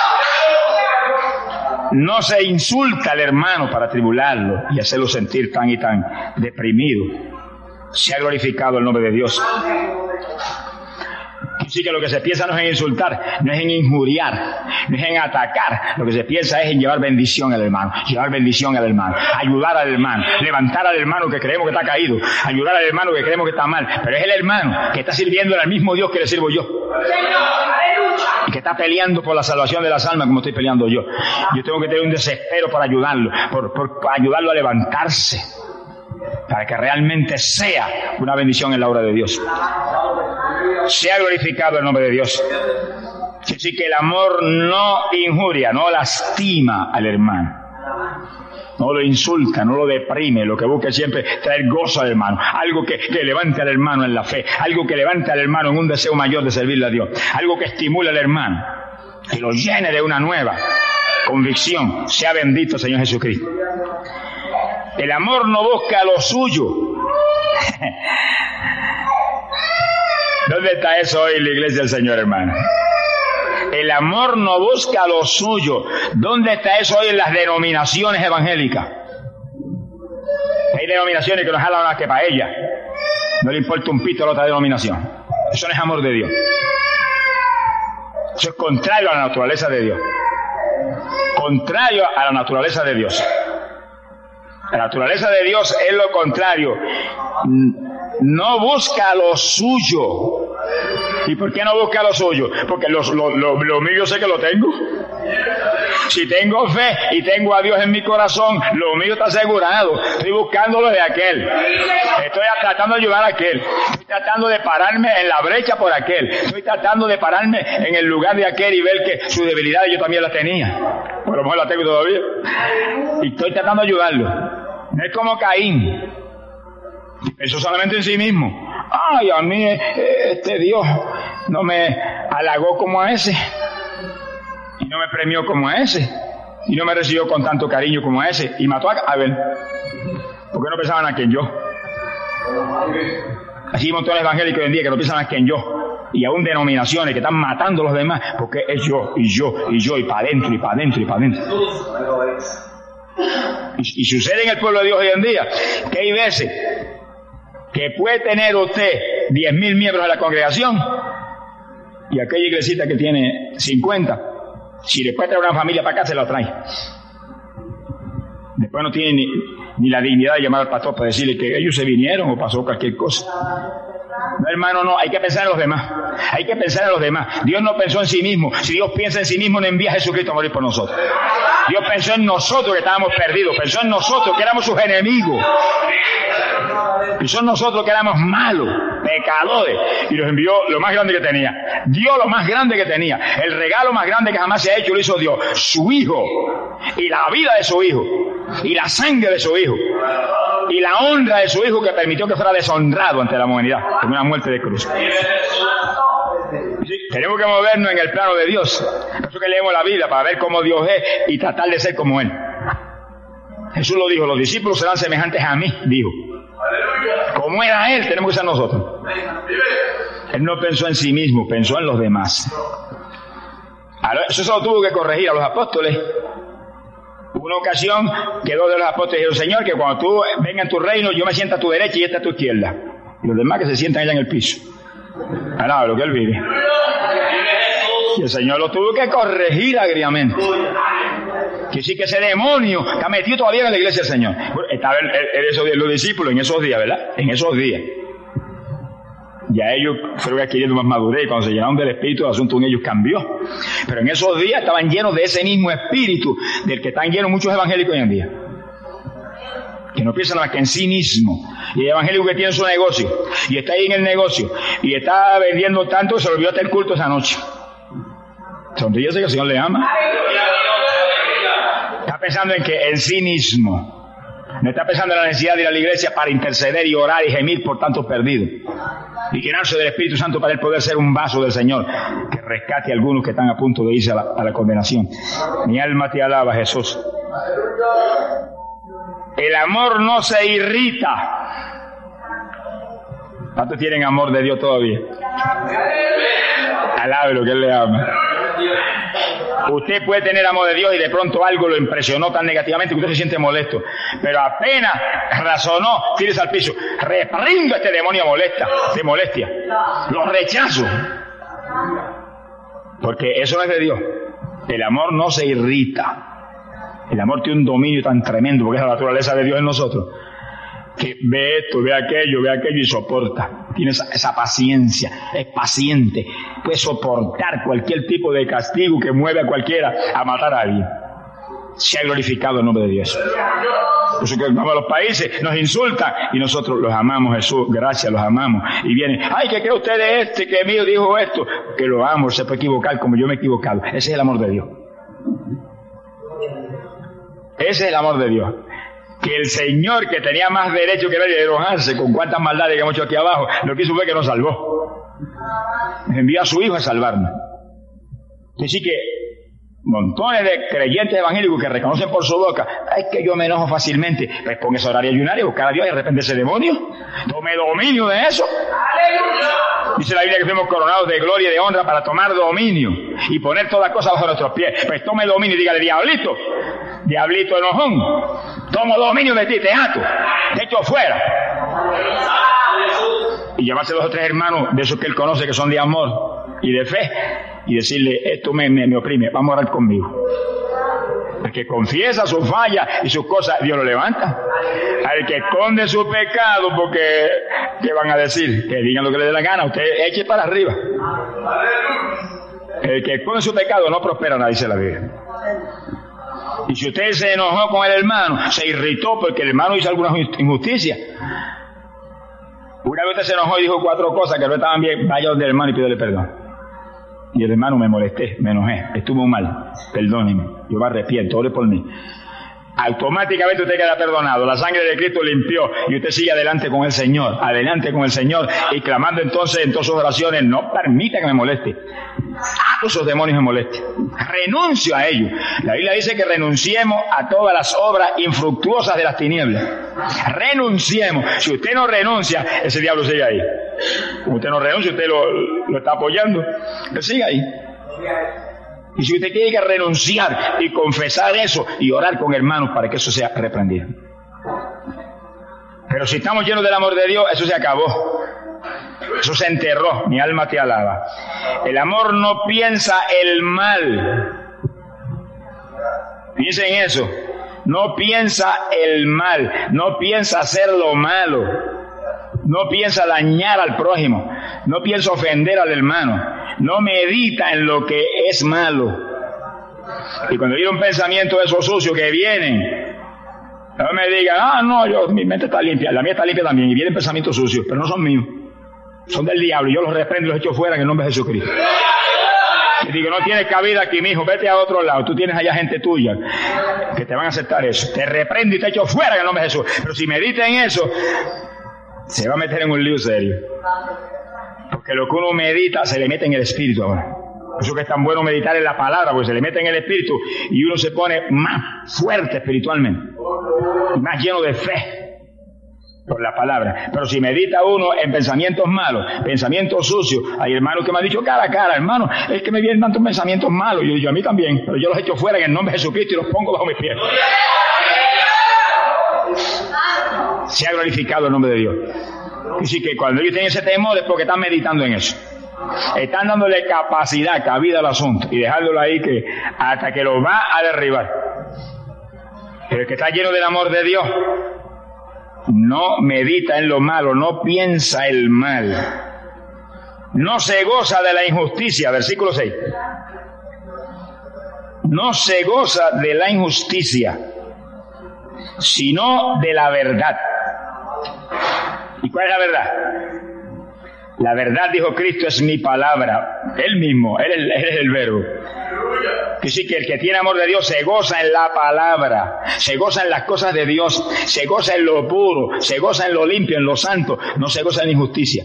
No se insulta al hermano para tribularlo y hacerlo sentir tan y tan deprimido. Se ha glorificado el nombre de Dios. Así que lo que se piensa no es en insultar, no es en injuriar, no es en atacar. Lo que se piensa es en llevar bendición al hermano, llevar bendición al hermano, ayudar al hermano, levantar al hermano que creemos que está caído, ayudar al hermano que creemos que está mal. Pero es el hermano que está sirviendo al mismo Dios que le sirvo yo. Y que está peleando por la salvación de las almas como estoy peleando yo. Yo tengo que tener un desespero para ayudarlo, por, por, por ayudarlo a levantarse, para que realmente sea una bendición en la obra de Dios. Sea glorificado el nombre de Dios. Así que el amor no injuria, no lastima al hermano, no lo insulta, no lo deprime. Lo que busca es siempre traer gozo al hermano, algo que, que levante al hermano en la fe, algo que levante al hermano en un deseo mayor de servirle a Dios, algo que estimule al hermano, que lo llene de una nueva convicción. Sea bendito Señor Jesucristo. El amor no busca lo suyo. ¿Dónde está eso hoy en la iglesia del Señor, hermano? El amor no busca lo suyo. ¿Dónde está eso hoy en las denominaciones evangélicas? Hay denominaciones que nos jalan más que para ellas. No le importa un pito a la otra denominación. Eso no es amor de Dios. Eso es contrario a la naturaleza de Dios. Contrario a la naturaleza de Dios. La naturaleza de Dios es lo contrario. No busca lo suyo. ¿Y por qué no busca lo suyo? Porque lo, lo, lo, lo mío sé que lo tengo. Si tengo fe y tengo a Dios en mi corazón, lo mío está asegurado. Estoy buscando lo de aquel. Estoy tratando de ayudar a aquel. Estoy tratando de pararme en la brecha por aquel. Estoy tratando de pararme en el lugar de aquel y ver que sus debilidades yo también las tenía. Por lo mejor las tengo todavía. Y estoy tratando de ayudarlo. No es como Caín. Pensó solamente en sí mismo. Ay, a mí este Dios no me halagó como a ese. Y no me premió como a ese. Y no me recibió con tanto cariño como a ese. Y mató a Abel. ¿Por qué no pensaban a quien yo? Así hay montones evangélicos hoy en día que no piensan a quien yo. Y aún denominaciones que están matando a los demás. Porque es yo, y yo, y yo, y para adentro, y para adentro, y para adentro. Y, y sucede en el pueblo de Dios hoy en día que hay veces que puede tener usted diez mil miembros de la congregación y aquella iglesita que tiene cincuenta, si le puede traer una familia para acá, se la trae. Después no tiene ni, ni la dignidad de llamar al pastor para decirle que ellos se vinieron o pasó cualquier cosa. No, hermano, no, hay que pensar en los demás. Hay que pensar en los demás. Dios no pensó en sí mismo. Si Dios piensa en sí mismo, no envía a Jesucristo a morir por nosotros. Dios pensó en nosotros que estábamos perdidos. Pensó en nosotros que éramos sus enemigos. Pensó en nosotros que éramos malos. pecadores, y los envió lo más grande que tenía. Dio lo más grande que tenía. El regalo más grande que jamás se ha hecho lo hizo Dios, su Hijo, y la vida de su Hijo, y la sangre de su Hijo, y la honra de su Hijo, que permitió que fuera deshonrado ante la humanidad con una muerte de cruz. Sí, tenemos que movernos en el plano de Dios. Por eso que leemos la Biblia, para ver cómo Dios es y tratar de ser como Él. Jesús lo dijo, los discípulos serán semejantes a mí, dijo. Como era Él, tenemos que ser nosotros. Él no pensó en sí mismo, pensó en los demás. Eso se lo tuvo que corregir a los apóstoles. Hubo una ocasión que dos de los apóstoles dijeron, Señor, que cuando tú vengas en tu reino, yo me siento a tu derecha y esta a tu izquierda. Y los demás que se sientan allá en el piso. Alaba lo que Él vive. Y el Señor lo tuvo que corregir agriamente. Que sí, que ese demonio está metido todavía en la iglesia del Señor. Bueno, estaba en, en esos días, los discípulos en esos días, ¿verdad? En esos días. Ya ellos fueron adquiriendo más madurez y cuando se llenaron del Espíritu, el asunto en ellos cambió. Pero en esos días estaban llenos de ese mismo espíritu del que están llenos muchos evangélicos hoy en día. Que no piensan más que en sí mismo. Y el evangélico que tiene su negocio y está ahí en el negocio y está vendiendo tanto que se olvidó hasta el culto esa noche. Sonríese que el Señor le ama. Está pensando en que en sí mismo. No está pensando en la necesidad de ir a la iglesia para interceder y orar y gemir por tantos perdidos. Y llenarse del Espíritu Santo para él poder ser un vaso del Señor que rescate a algunos que están a punto de irse a la, a la condenación. Mi alma te alaba, Jesús. El amor no se irrita. ¿Cuántos tienen amor de Dios todavía? Alabe lo que Él le ama. Usted puede tener amor de Dios y de pronto algo lo impresionó tan negativamente que usted se siente molesto. Pero apenas razonó, tírese al piso. Reprindo a este demonio molesta, de molestia. Lo rechazo. Porque eso no es de Dios. El amor no se irrita. El amor tiene un dominio tan tremendo, porque es la naturaleza de Dios en nosotros, que ve esto, ve aquello, ve aquello y soporta. Tiene esa, esa paciencia, es paciente, puede soportar cualquier tipo de castigo que mueve a cualquiera a matar a alguien. Se ha glorificado el nombre de Dios. Por eso que vamos a los países, nos insultan y nosotros los amamos, Jesús, gracias, los amamos. Y vienen, ay, ¿qué cree usted de este que mío dijo esto? Que lo amo, se puede equivocar como yo me he equivocado. Ese es el amor de Dios. Ese es el amor de Dios. Que el Señor, que tenía más derecho que nadie de enojarse con cuántas maldades que hemos hecho aquí abajo, lo que hizo fue que nos salvó. Nos envió a su Hijo a salvarnos. Así que montones de creyentes evangélicos que reconocen por su boca, es que yo me enojo fácilmente, pues póngase a orar y ayunar y buscar a Dios y arrepentirse ese demonio. Tome dominio de eso. Dice la Biblia que fuimos coronados de gloria y de honra para tomar dominio y poner todas cosas bajo nuestros pies. Pues tome dominio y dígale, diablito, diablito enojón, tomo dominio de ti, te ato, te echo fuera. Y llevarse a los otros hermanos de esos que él conoce que son de amor y de fe y decirle, esto me, me, me oprime, vamos a orar conmigo. El que confiesa sus fallas y sus cosas, Dios lo levanta. Al que esconde su pecado, porque ¿qué van a decir? Que digan lo que le dé la gana, usted eche para arriba. El que esconde su pecado no prospera, nadie dice la Biblia. Y si usted se enojó con el hermano, se irritó porque el hermano hizo alguna injusticia. Una vez usted se enojó y dijo cuatro cosas que no estaban bien, vaya donde el hermano y pídele perdón. Y el hermano, me molesté, me enojé, estuvo mal, perdóneme, yo me arrepiento, ore por mí. Automáticamente usted queda perdonado, la sangre de Cristo limpió y usted sigue adelante con el Señor, adelante con el Señor y clamando entonces en todas sus oraciones, no permita que me moleste, a esos demonios me molesten, renuncio a ellos. La Biblia dice que renunciemos a todas las obras infructuosas de las tinieblas, renunciemos. Si usted no renuncia, ese diablo sigue ahí. Como usted no renuncia, usted lo, lo está apoyando, pero sigue ahí. Y si usted tiene que renunciar y confesar eso y orar con hermanos para que eso sea reprendido. Pero si estamos llenos del amor de Dios, eso se acabó. Eso se enterró. Mi alma te alaba. El amor no piensa el mal. Piensen en eso. No piensa el mal. No piensa hacer lo malo. No piensa dañar al prójimo. No piensa ofender al hermano. No medita en lo que es malo. Y cuando viene un pensamiento de esos sucios que vienen, no me digan, ah, no, yo, mi mente está limpia. La mía está limpia también. Y vienen pensamientos sucios, pero no son míos. son del diablo, y yo los reprendo y los echo fuera en el nombre de Jesucristo. Y digo, no tienes cabida aquí, mijo, vete a otro lado, tú tienes allá gente tuya que te van a aceptar eso. Te reprendo y te echo fuera en el nombre de Jesús. Pero si medita en eso, se va a meter en un lío serio. Porque lo que uno medita se le mete en el espíritu ahora. Por eso que es tan bueno meditar en la palabra, porque se le mete en el espíritu y uno se pone más fuerte espiritualmente y más lleno de fe por la palabra. Pero si medita uno en pensamientos malos, pensamientos sucios, hay hermanos que me han dicho cara a cara, hermano, es que me vienen tantos pensamientos malos. Yo digo, a mí también, pero yo los echo fuera en el nombre de Jesucristo y los pongo bajo mis pies. Se ha glorificado el nombre de Dios. Así que cuando ellos tienen ese temor es porque están meditando en eso. Están dándole capacidad, cabida al asunto y dejándolo ahí que hasta que lo va a derribar. Pero el que está lleno del amor de Dios no medita en lo malo, no piensa el mal, no se goza de la injusticia, versículo seis. No se goza de la injusticia, sino de la verdad. ¿Y cuál es la verdad? La verdad, dijo Cristo, es mi palabra. Él mismo, Él, él, él es el verbo. Que sí, que el que tiene amor de Dios se goza en la palabra, se goza en las cosas de Dios, se goza en lo puro, se goza en lo limpio, en lo santo, no se goza en la injusticia.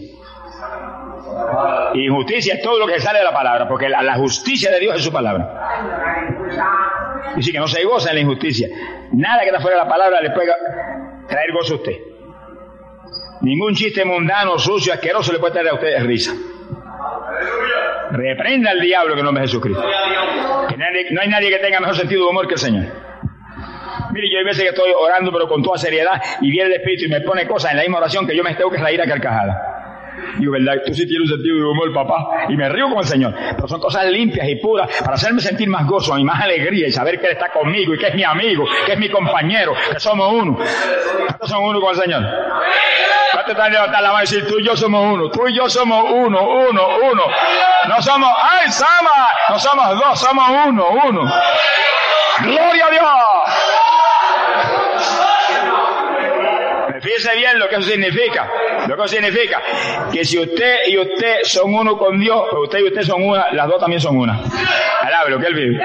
Y injusticia es todo lo que sale de la palabra, porque la, la justicia de Dios es su palabra. Y sí, que no se goza en la injusticia. Nada que está fuera de la palabra le puede traer gozo a usted. Ningún chiste mundano, sucio, asqueroso le puede traer a usted risa. Reprenda al diablo en el nombre de Jesucristo. Que nadie, no hay nadie que tenga mejor sentido de humor que el Señor. Mire, yo hay veces que estoy orando pero con toda seriedad y viene el Espíritu y me pone cosas en la misma oración que yo me tengo que reír a carcajada. Digo, ¿verdad? Tú sí tienes un sentido de humor, papá. Y me río con el Señor. Pero son cosas limpias y puras para hacerme sentir más gozo y más alegría y saber que Él está conmigo y que es mi amigo, que es mi compañero, que somos uno. ¿Cuántos son uno con el Señor? ¿Cuántos están levantando la mano y decir, tú y yo somos uno? Tú y yo somos uno, uno, uno. No somos, ¡ay, Sama! No somos dos, somos uno, uno. ¡Gloria a Dios! Fíjese bien lo que eso significa. Lo que eso significa que si usted y usted son uno con Dios, pues usted y usted son una, las dos también son una. Alabe lo que Él vive.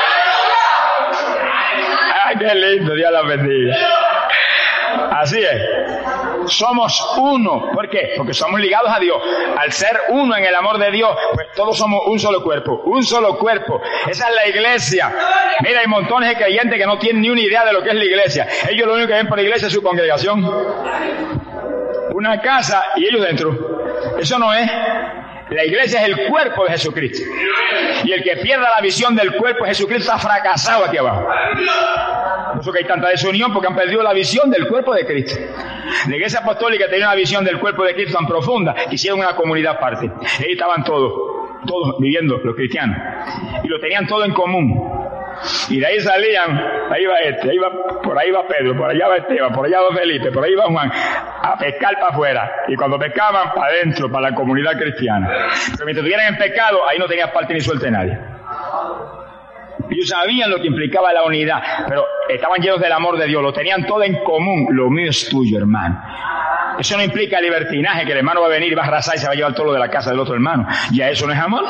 ¡Ay, qué lindo! Dios la bendiga. Así es. Somos uno. ¿Por qué? Porque somos ligados a Dios. Al ser uno en el amor de Dios, pues todos somos un solo cuerpo. Un solo cuerpo. Esa es la iglesia. Mira, hay montones de creyentes que no tienen ni una idea de lo que es la iglesia. Ellos lo único que ven por la iglesia es su congregación. Una casa y ellos dentro. Eso no es. La iglesia es el cuerpo de Jesucristo. Y el que pierda la visión del cuerpo de Jesucristo está fracasado aquí abajo. Por eso que hay tanta desunión, porque han perdido la visión del cuerpo de Cristo. La iglesia apostólica tenía una visión del cuerpo de Cristo tan profunda que hicieron una comunidad aparte. Ahí estaban todos, todos viviendo, los cristianos. Y lo tenían todo en común. Y de ahí salían, ahí va este, ahí va, por ahí va Pedro, por allá va Esteban, por allá va Felipe, por ahí va Juan, a pescar para afuera. Y cuando pescaban, para adentro, para la comunidad cristiana. Pero mientras estuvieran en pecado, ahí no tenían parte ni suerte nadie. Ellos sabían lo que implicaba la unidad, pero estaban llenos del amor de Dios, lo tenían todo en común. Lo mío es tuyo, hermano. Eso no implica libertinaje, que el hermano va a venir y va a arrasar y se va a llevar todo lo de la casa del otro hermano. Ya eso no es amor.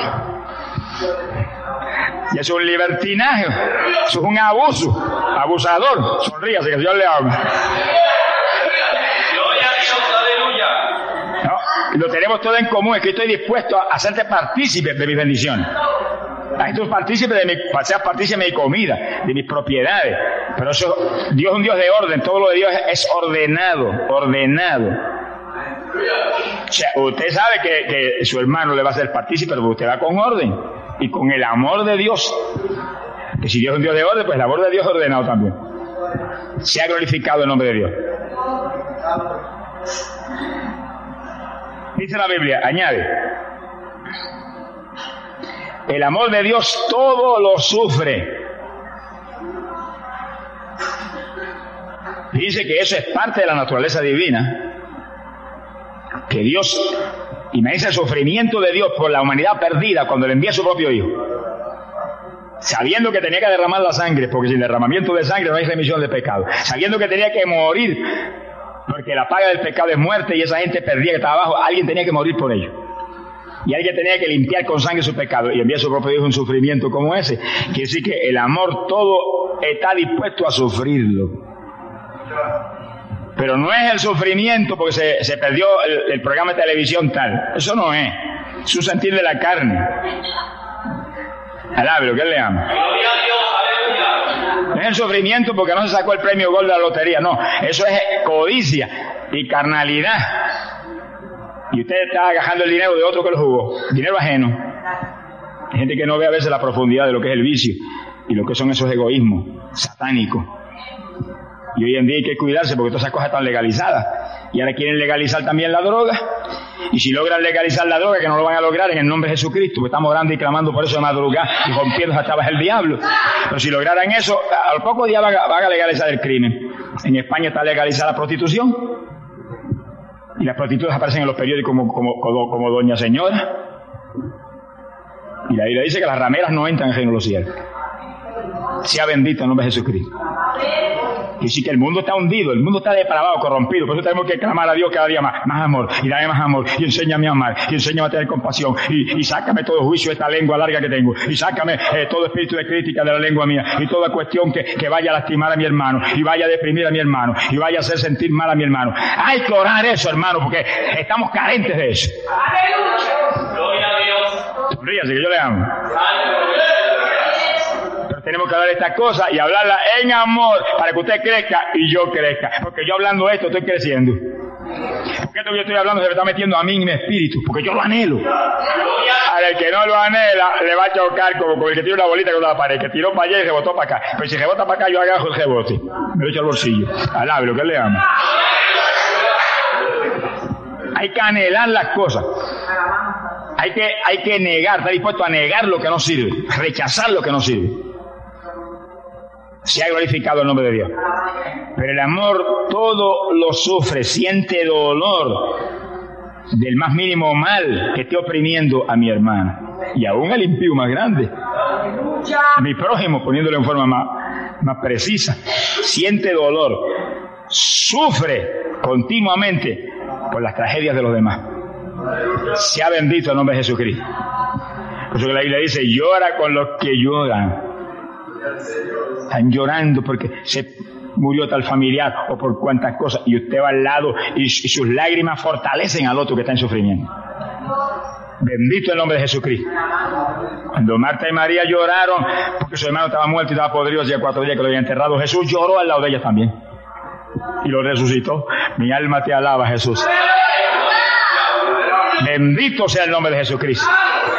Y eso es un libertinaje, eso es un abuso, abusador. Sonríase que Dios le habla. No, lo tenemos todo en común, es que estoy dispuesto a hacerte partícipe de mis bendiciones. A estos partícipes de mi, seas partícipe de mi comida, de mis propiedades. Pero eso, Dios es un Dios de orden, todo lo de Dios es ordenado, ordenado. O sea, usted sabe que, que su hermano le va a ser partícipe, pero usted va con orden y con el amor de Dios. Que si Dios es un Dios de orden, pues el amor de Dios es ordenado también. Se ha glorificado el nombre de Dios. Dice la Biblia, añade, el amor de Dios todo lo sufre. Dice que eso es parte de la naturaleza divina. Que Dios, imagínese el sufrimiento de Dios por la humanidad perdida cuando le envía a su propio Hijo, sabiendo que tenía que derramar la sangre, porque sin derramamiento de sangre no hay remisión de pecado, sabiendo que tenía que morir Porque la paga del pecado es muerte y esa gente perdía que estaba abajo. Alguien tenía que morir por ellos. Y alguien tenía que limpiar con sangre su pecado. Y envía a su propio hijo un sufrimiento como ese. Quiere decir que el amor todo está dispuesto a sufrirlo. Pero no es el sufrimiento porque se, se perdió el, el programa de televisión tal. Eso no es. Es un sentir de la carne. Alábelo, que él le ama. No es el sufrimiento porque no se sacó el premio gol de la lotería. No, eso es codicia y carnalidad. Y usted está agajando el dinero de otro que lo jugó. Dinero ajeno. Hay gente que no ve a veces la profundidad de lo que es el vicio y lo que son esos egoísmos satánicos. Y hoy en día hay que cuidarse porque todas esas cosas están legalizadas. Y ahora quieren legalizar también la droga. Y si logran legalizar la droga, que no lo van a lograr en el nombre de Jesucristo, porque estamos orando y clamando por eso de madrugada y rompiendo hasta abajo el diablo. Pero si lograran eso, al poco día van a, van a legalizar el crimen. En España está legalizada la prostitución. Y las prostitutas aparecen en los periódicos como, como, como, como Doña Señora. Y la Biblia dice que las rameras no entran en el reino de los cielos. Sea bendito en nombre de Jesucristo. Y sí que el mundo está hundido, el mundo está depravado, corrompido. Por eso tenemos que clamar a Dios cada día más. Más amor, y dame más amor, y enséñame a amar, y enséñame a tener compasión, y, y sácame todo juicio de esta lengua larga que tengo, y sácame eh, todo espíritu de crítica de la lengua mía, y toda cuestión que, que vaya a lastimar a mi hermano, y vaya a deprimir a mi hermano, y vaya a hacer sentir mal a mi hermano. Hay que orar eso, hermano, porque estamos carentes de eso. ¡Aleluya! ¡Gloria a Dios! Sonríase, que yo le amo. Tenemos que hablar de estas cosas y hablarlas en amor para que usted crezca y yo crezca. Porque yo hablando esto estoy creciendo. Porque esto que yo estoy hablando se me está metiendo a mí en mi espíritu. Porque yo lo anhelo. Ahora el que no lo anhela le va a chocar como con el que tira una bolita contra la pared. Que tiró para allá y rebotó para acá. Pero si rebota para acá yo agajo el rebote. Me lo echo al bolsillo. Alabe lo que él le ama. Hay que anhelar las cosas. Hay que, hay que negar, estar dispuesto a negar lo que no sirve. Rechazar lo que no sirve. Se ha glorificado el nombre de Dios. Pero el amor todo lo sufre, siente dolor del más mínimo mal que esté oprimiendo a mi hermano. Y aún el impío más grande, a mi prójimo, poniéndolo en forma más, más precisa. Siente dolor, sufre continuamente por las tragedias de los demás. Sea bendito el nombre de Jesucristo. Por eso que la Biblia dice, llora con los que lloran. Están llorando porque se murió tal familiar o por cuantas cosas, y usted va al lado y, y sus lágrimas fortalecen al otro que está en sufrimiento. Bendito el nombre de Jesucristo. Cuando Marta y María lloraron porque su hermano estaba muerto y estaba podrido hacía cuatro días que lo había enterrado, Jesús lloró al lado de ellas también y lo resucitó. Mi alma te alaba, Jesús. Bendito sea el nombre de Jesucristo.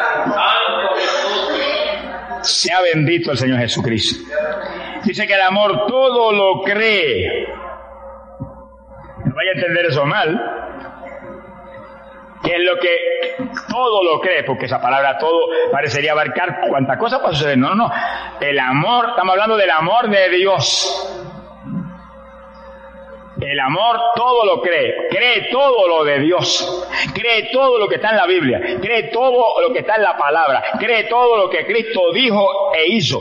Sea bendito el Señor Jesucristo. Dice que el amor todo lo cree. No vaya a entender eso mal. ¿Qué es lo que todo lo cree? Porque esa palabra todo parecería abarcar cuánta cosa puede suceder. No, no, no. El amor, estamos hablando del amor de Dios. El amor todo lo cree, cree todo lo de Dios, cree todo lo que está en la Biblia, cree todo lo que está en la palabra, cree todo lo que Cristo dijo e hizo.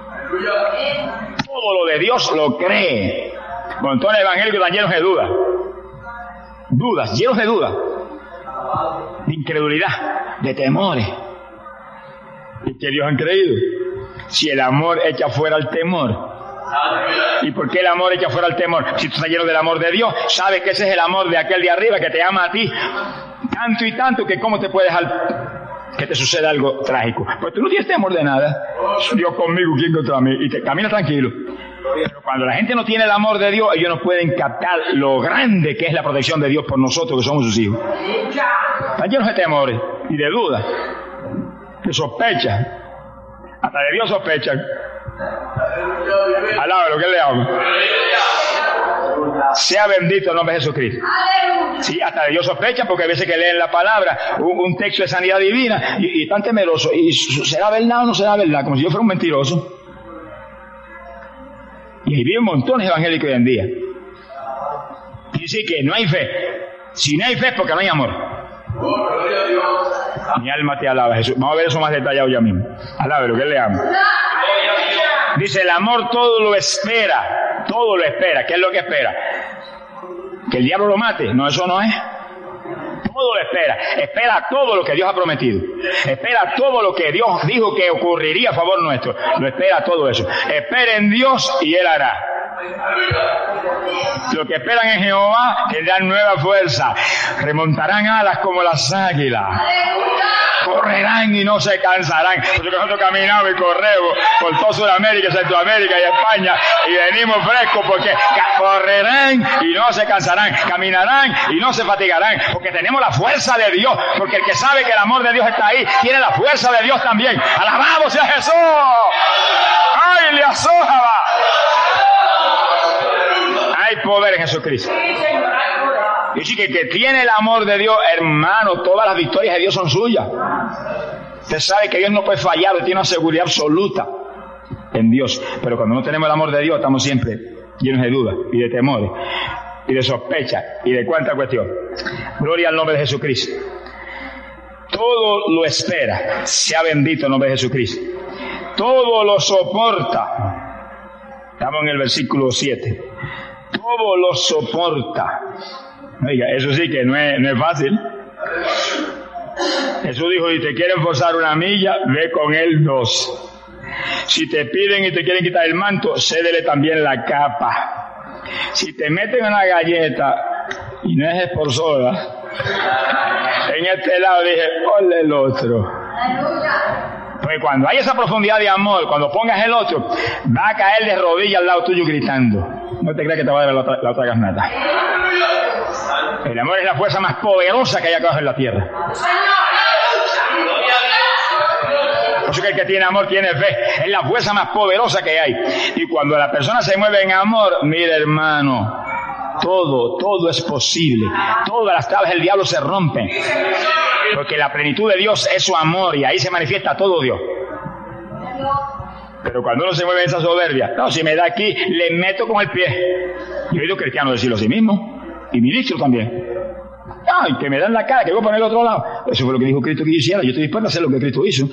Todo lo de Dios lo cree. Montones evangélicos están llenos de dudas, dudas, llenos de dudas, de incredulidad, de temores. ¿Y que Dios han creído? Si el amor echa fuera el temor. ¿Y por qué el amor echa fuera el temor? Si tú estás lleno del amor de Dios, sabes que ese es el amor de aquel de arriba que te ama a ti tanto y tanto que cómo te puede dejar que te suceda algo trágico. Pues tú no tienes temor de nada. Dios conmigo, ¿quién contra mí? Y te camina tranquilo. Pero cuando la gente no tiene el amor de Dios, ellos no pueden captar lo grande que es la protección de Dios por nosotros que somos sus hijos. Están llenos de temores y de dudas, de sospechas. Hasta de Dios sospechan. Alaba lo que él le ama. Sea bendito el nombre de Jesucristo. Sí, hasta de Dios sospecha porque a veces que leen la palabra, un, un texto de sanidad divina y, y están temerosos. ¿Y será verdad o no será verdad? Como si yo fuera un mentiroso. Y ahí viven montones evangélicos hoy en día. Dice que no hay fe. Si no hay fe es porque no hay amor. Mi alma te alaba, Jesús. Vamos a ver eso más detallado ya mismo. Alabe lo que él le ama. Dice, el amor todo lo espera, todo lo espera. ¿Qué es lo que espera? que el diablo lo mate. No, eso no es. Todo lo espera. Espera todo lo que Dios ha prometido. Espera todo lo que Dios dijo que ocurriría a favor nuestro. Lo espera todo eso. Espera en Dios y Él hará. Los que esperan en Jehová tendrán nueva fuerza. Remontarán alas como las águilas. Correrán y no se cansarán. Porque nosotros caminamos y corremos por toda Sudamérica, Centroamérica y España y venimos frescos porque correrán y no se cansarán, caminarán y no se fatigarán, porque tenemos la fuerza de Dios, porque el que sabe que el amor de Dios está ahí, tiene la fuerza de Dios también. ¡Alabado sea Jesús! ¡Ay, le azójaba! Hay poder en Jesucristo. Y sí que el que tiene el amor de Dios, hermano, todas las victorias de Dios son suyas. Usted sabe que Dios no puede fallar, tiene una seguridad absoluta en Dios. Pero cuando no tenemos el amor de Dios, estamos siempre llenos de dudas y de temores y de sospecha y de cuánta cuestión. Gloria al nombre de Jesucristo. Todo lo espera, sea bendito el nombre de Jesucristo. Todo lo soporta. Estamos en el versículo siete. Todo lo soporta. Oiga, eso sí que no es, no es fácil. Jesús dijo, si te quieren forzar una milla, ve con él dos. Si te piden y te quieren quitar el manto, cédele también la capa. Si te meten una galleta, y no es por soda, en este lado dije, ponle el otro. Porque cuando hay esa profundidad de amor, cuando pongas el otro, va a caer de rodillas al lado tuyo gritando. No te creas que te va a dar la otra, la otra garnata. El amor es la fuerza más poderosa que hay acá abajo en la tierra. Por eso que el que tiene amor tiene fe. Es la fuerza más poderosa que hay. Y cuando la persona se mueve en amor, mira hermano, todo, todo es posible. Todas las tablas del diablo se rompen. Porque la plenitud de Dios es su amor y ahí se manifiesta todo Dios. Pero cuando uno se mueve en esa soberbia, no, si me da aquí, le meto con el pie. Yo he oído cristianos decirlo a sí mismo. Y ministro también. Ay, que me dan la cara, que voy a poner el otro lado. Eso fue lo que dijo Cristo que yo hiciera. Yo estoy dispuesto a hacer lo que Cristo hizo.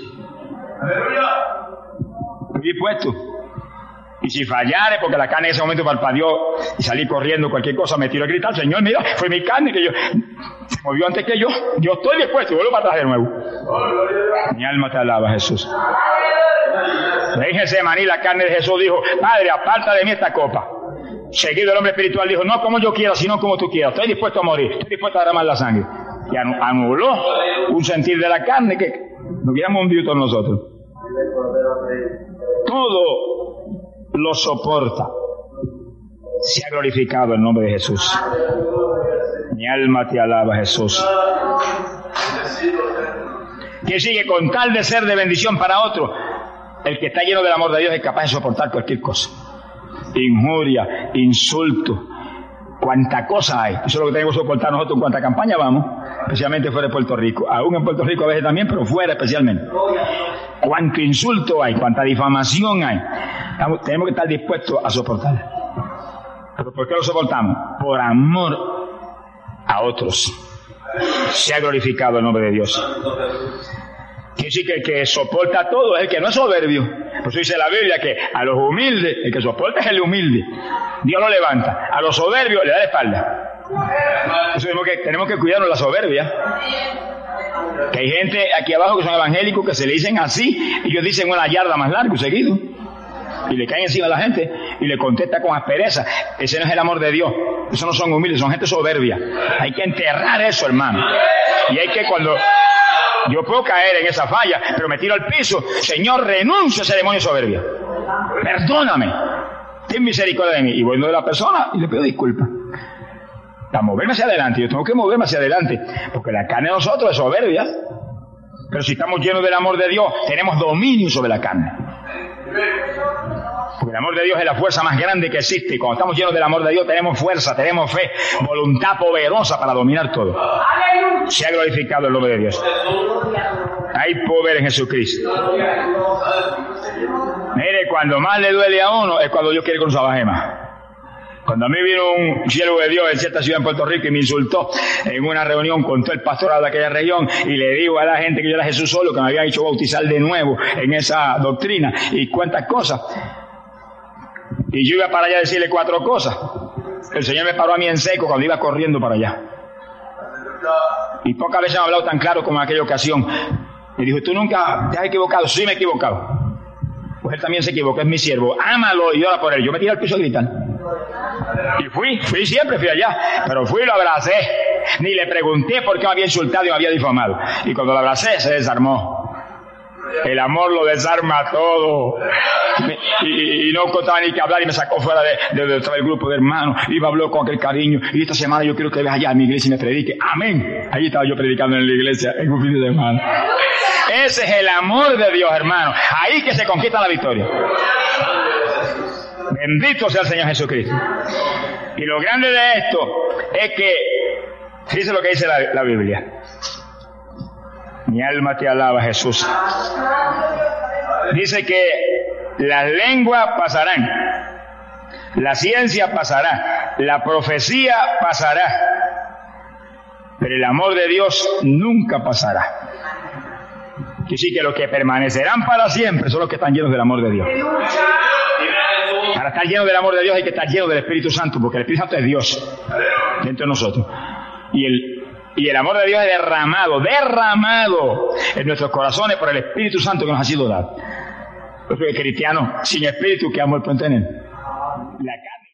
Estoy dispuesto. Y si fallare, porque la carne en ese momento parpadeó y salí corriendo, cualquier cosa, me tiró a gritar, Señor, mira, fue mi carne que yo, se movió antes que yo. Yo estoy dispuesto y vuelvo para atrás de nuevo. Mi alma te alaba, Jesús. Déjense maní, la carne de Jesús dijo, Padre, aparta de mí esta copa. Seguido el hombre espiritual dijo, no como yo quiera, sino como tú quieras. Estoy dispuesto a morir, estoy dispuesto a derramar la sangre. Y anuló un sentir de la carne que nos hubiéramos hundido todos nosotros. Todo lo soporta. Se ha glorificado el nombre de Jesús. Mi alma te alaba, Jesús. Que sigue con tal de ser de bendición para otro, el que está lleno del amor de Dios es capaz de soportar cualquier cosa. Injuria, insulto, cuánta cosa hay. Eso es lo que tenemos que soportar nosotros en cuanta campaña vamos, especialmente fuera de Puerto Rico. Aún en Puerto Rico a veces también, pero fuera especialmente. Cuánto insulto hay, cuánta difamación hay. Tenemos que estar dispuestos a soportar. ¿Pero por qué lo soportamos? Por amor a otros. Se ha glorificado el nombre de Dios. Quiere decir que el que soporta todo es el que no es soberbio. Por eso dice la Biblia que a los humildes, el que soporta es el humilde. Dios lo levanta. A los soberbios le da la espalda. Eso tenemos que, tenemos que cuidarnos de la soberbia. Que hay gente aquí abajo que son evangélicos que se le dicen así y ellos dicen una yarda más largo seguido. Y le caen encima a la gente y le contesta con aspereza. Ese no es el amor de Dios. Esos no son humildes, son gente soberbia. Hay que enterrar eso, hermano. Y hay que cuando... Yo puedo caer en esa falla, pero me tiro al piso. Señor, renuncio a ese demonio soberbio. Perdóname. Ten misericordia de mí. Y voy donde la persona y le pido disculpas. Para moverme hacia adelante. Yo tengo que moverme hacia adelante. Porque la carne de nosotros es soberbia. Pero si estamos llenos del amor de Dios, tenemos dominio sobre la carne. Porque el amor de Dios es la fuerza más grande que existe. Y cuando estamos llenos del amor de Dios, tenemos fuerza, tenemos fe, voluntad poderosa para dominar todo. Se ha glorificado el nombre de Dios. Hay poder en Jesucristo. Mire, cuando más le duele a uno es cuando Dios quiere que uno se baje más. Cuando a mí vino un siervo de Dios en cierta ciudad en Puerto Rico y me insultó en una reunión con todo el pastorado de aquella región y le digo a la gente que yo era Jesús solo, que me había hecho bautizar de nuevo en esa doctrina y cuántas cosas. Y yo iba para allá a decirle cuatro cosas. El Señor me paró a mí en seco cuando iba corriendo para allá. Y pocas veces me ha hablado tan claro como en aquella ocasión. Me dijo, ¿tú nunca te has equivocado? Sí, me he equivocado. Pues él también se equivocó, es mi siervo. Ámalo y ora por él. Yo me tiré al piso a gritar. Y fui, fui siempre, fui allá. Pero fui y lo abracé. Ni le pregunté por qué me había insultado y me había difamado. Y cuando lo abracé, se desarmó. El amor lo desarma todo. Y, y no contaba ni que hablar y me sacó fuera de, de, de, de el grupo de hermanos. Y me habló con aquel cariño. Y esta semana yo quiero que veas allá a mi iglesia y me predique. Amén. Allí estaba yo predicando en la iglesia en un fin de semana. Ese es el amor de Dios, hermano. Ahí que se conquista la victoria. Bendito sea el Señor Jesucristo. Y lo grande de esto es que, fíjese lo que dice la, la Biblia. Mi alma te alaba, Jesús. Dice que las lenguas pasarán, la ciencia pasará, la profecía pasará, pero el amor de Dios nunca pasará. Y sí que los que permanecerán para siempre son los que están llenos del amor de Dios. Para estar lleno del amor de Dios hay que estar lleno del Espíritu Santo, porque el Espíritu Santo es Dios dentro de nosotros. Y el, y el amor de Dios es derramado, derramado en nuestros corazones por el Espíritu Santo que nos ha sido dado. Porque el cristiano sin Espíritu, ¿qué amor puede tener? La carne.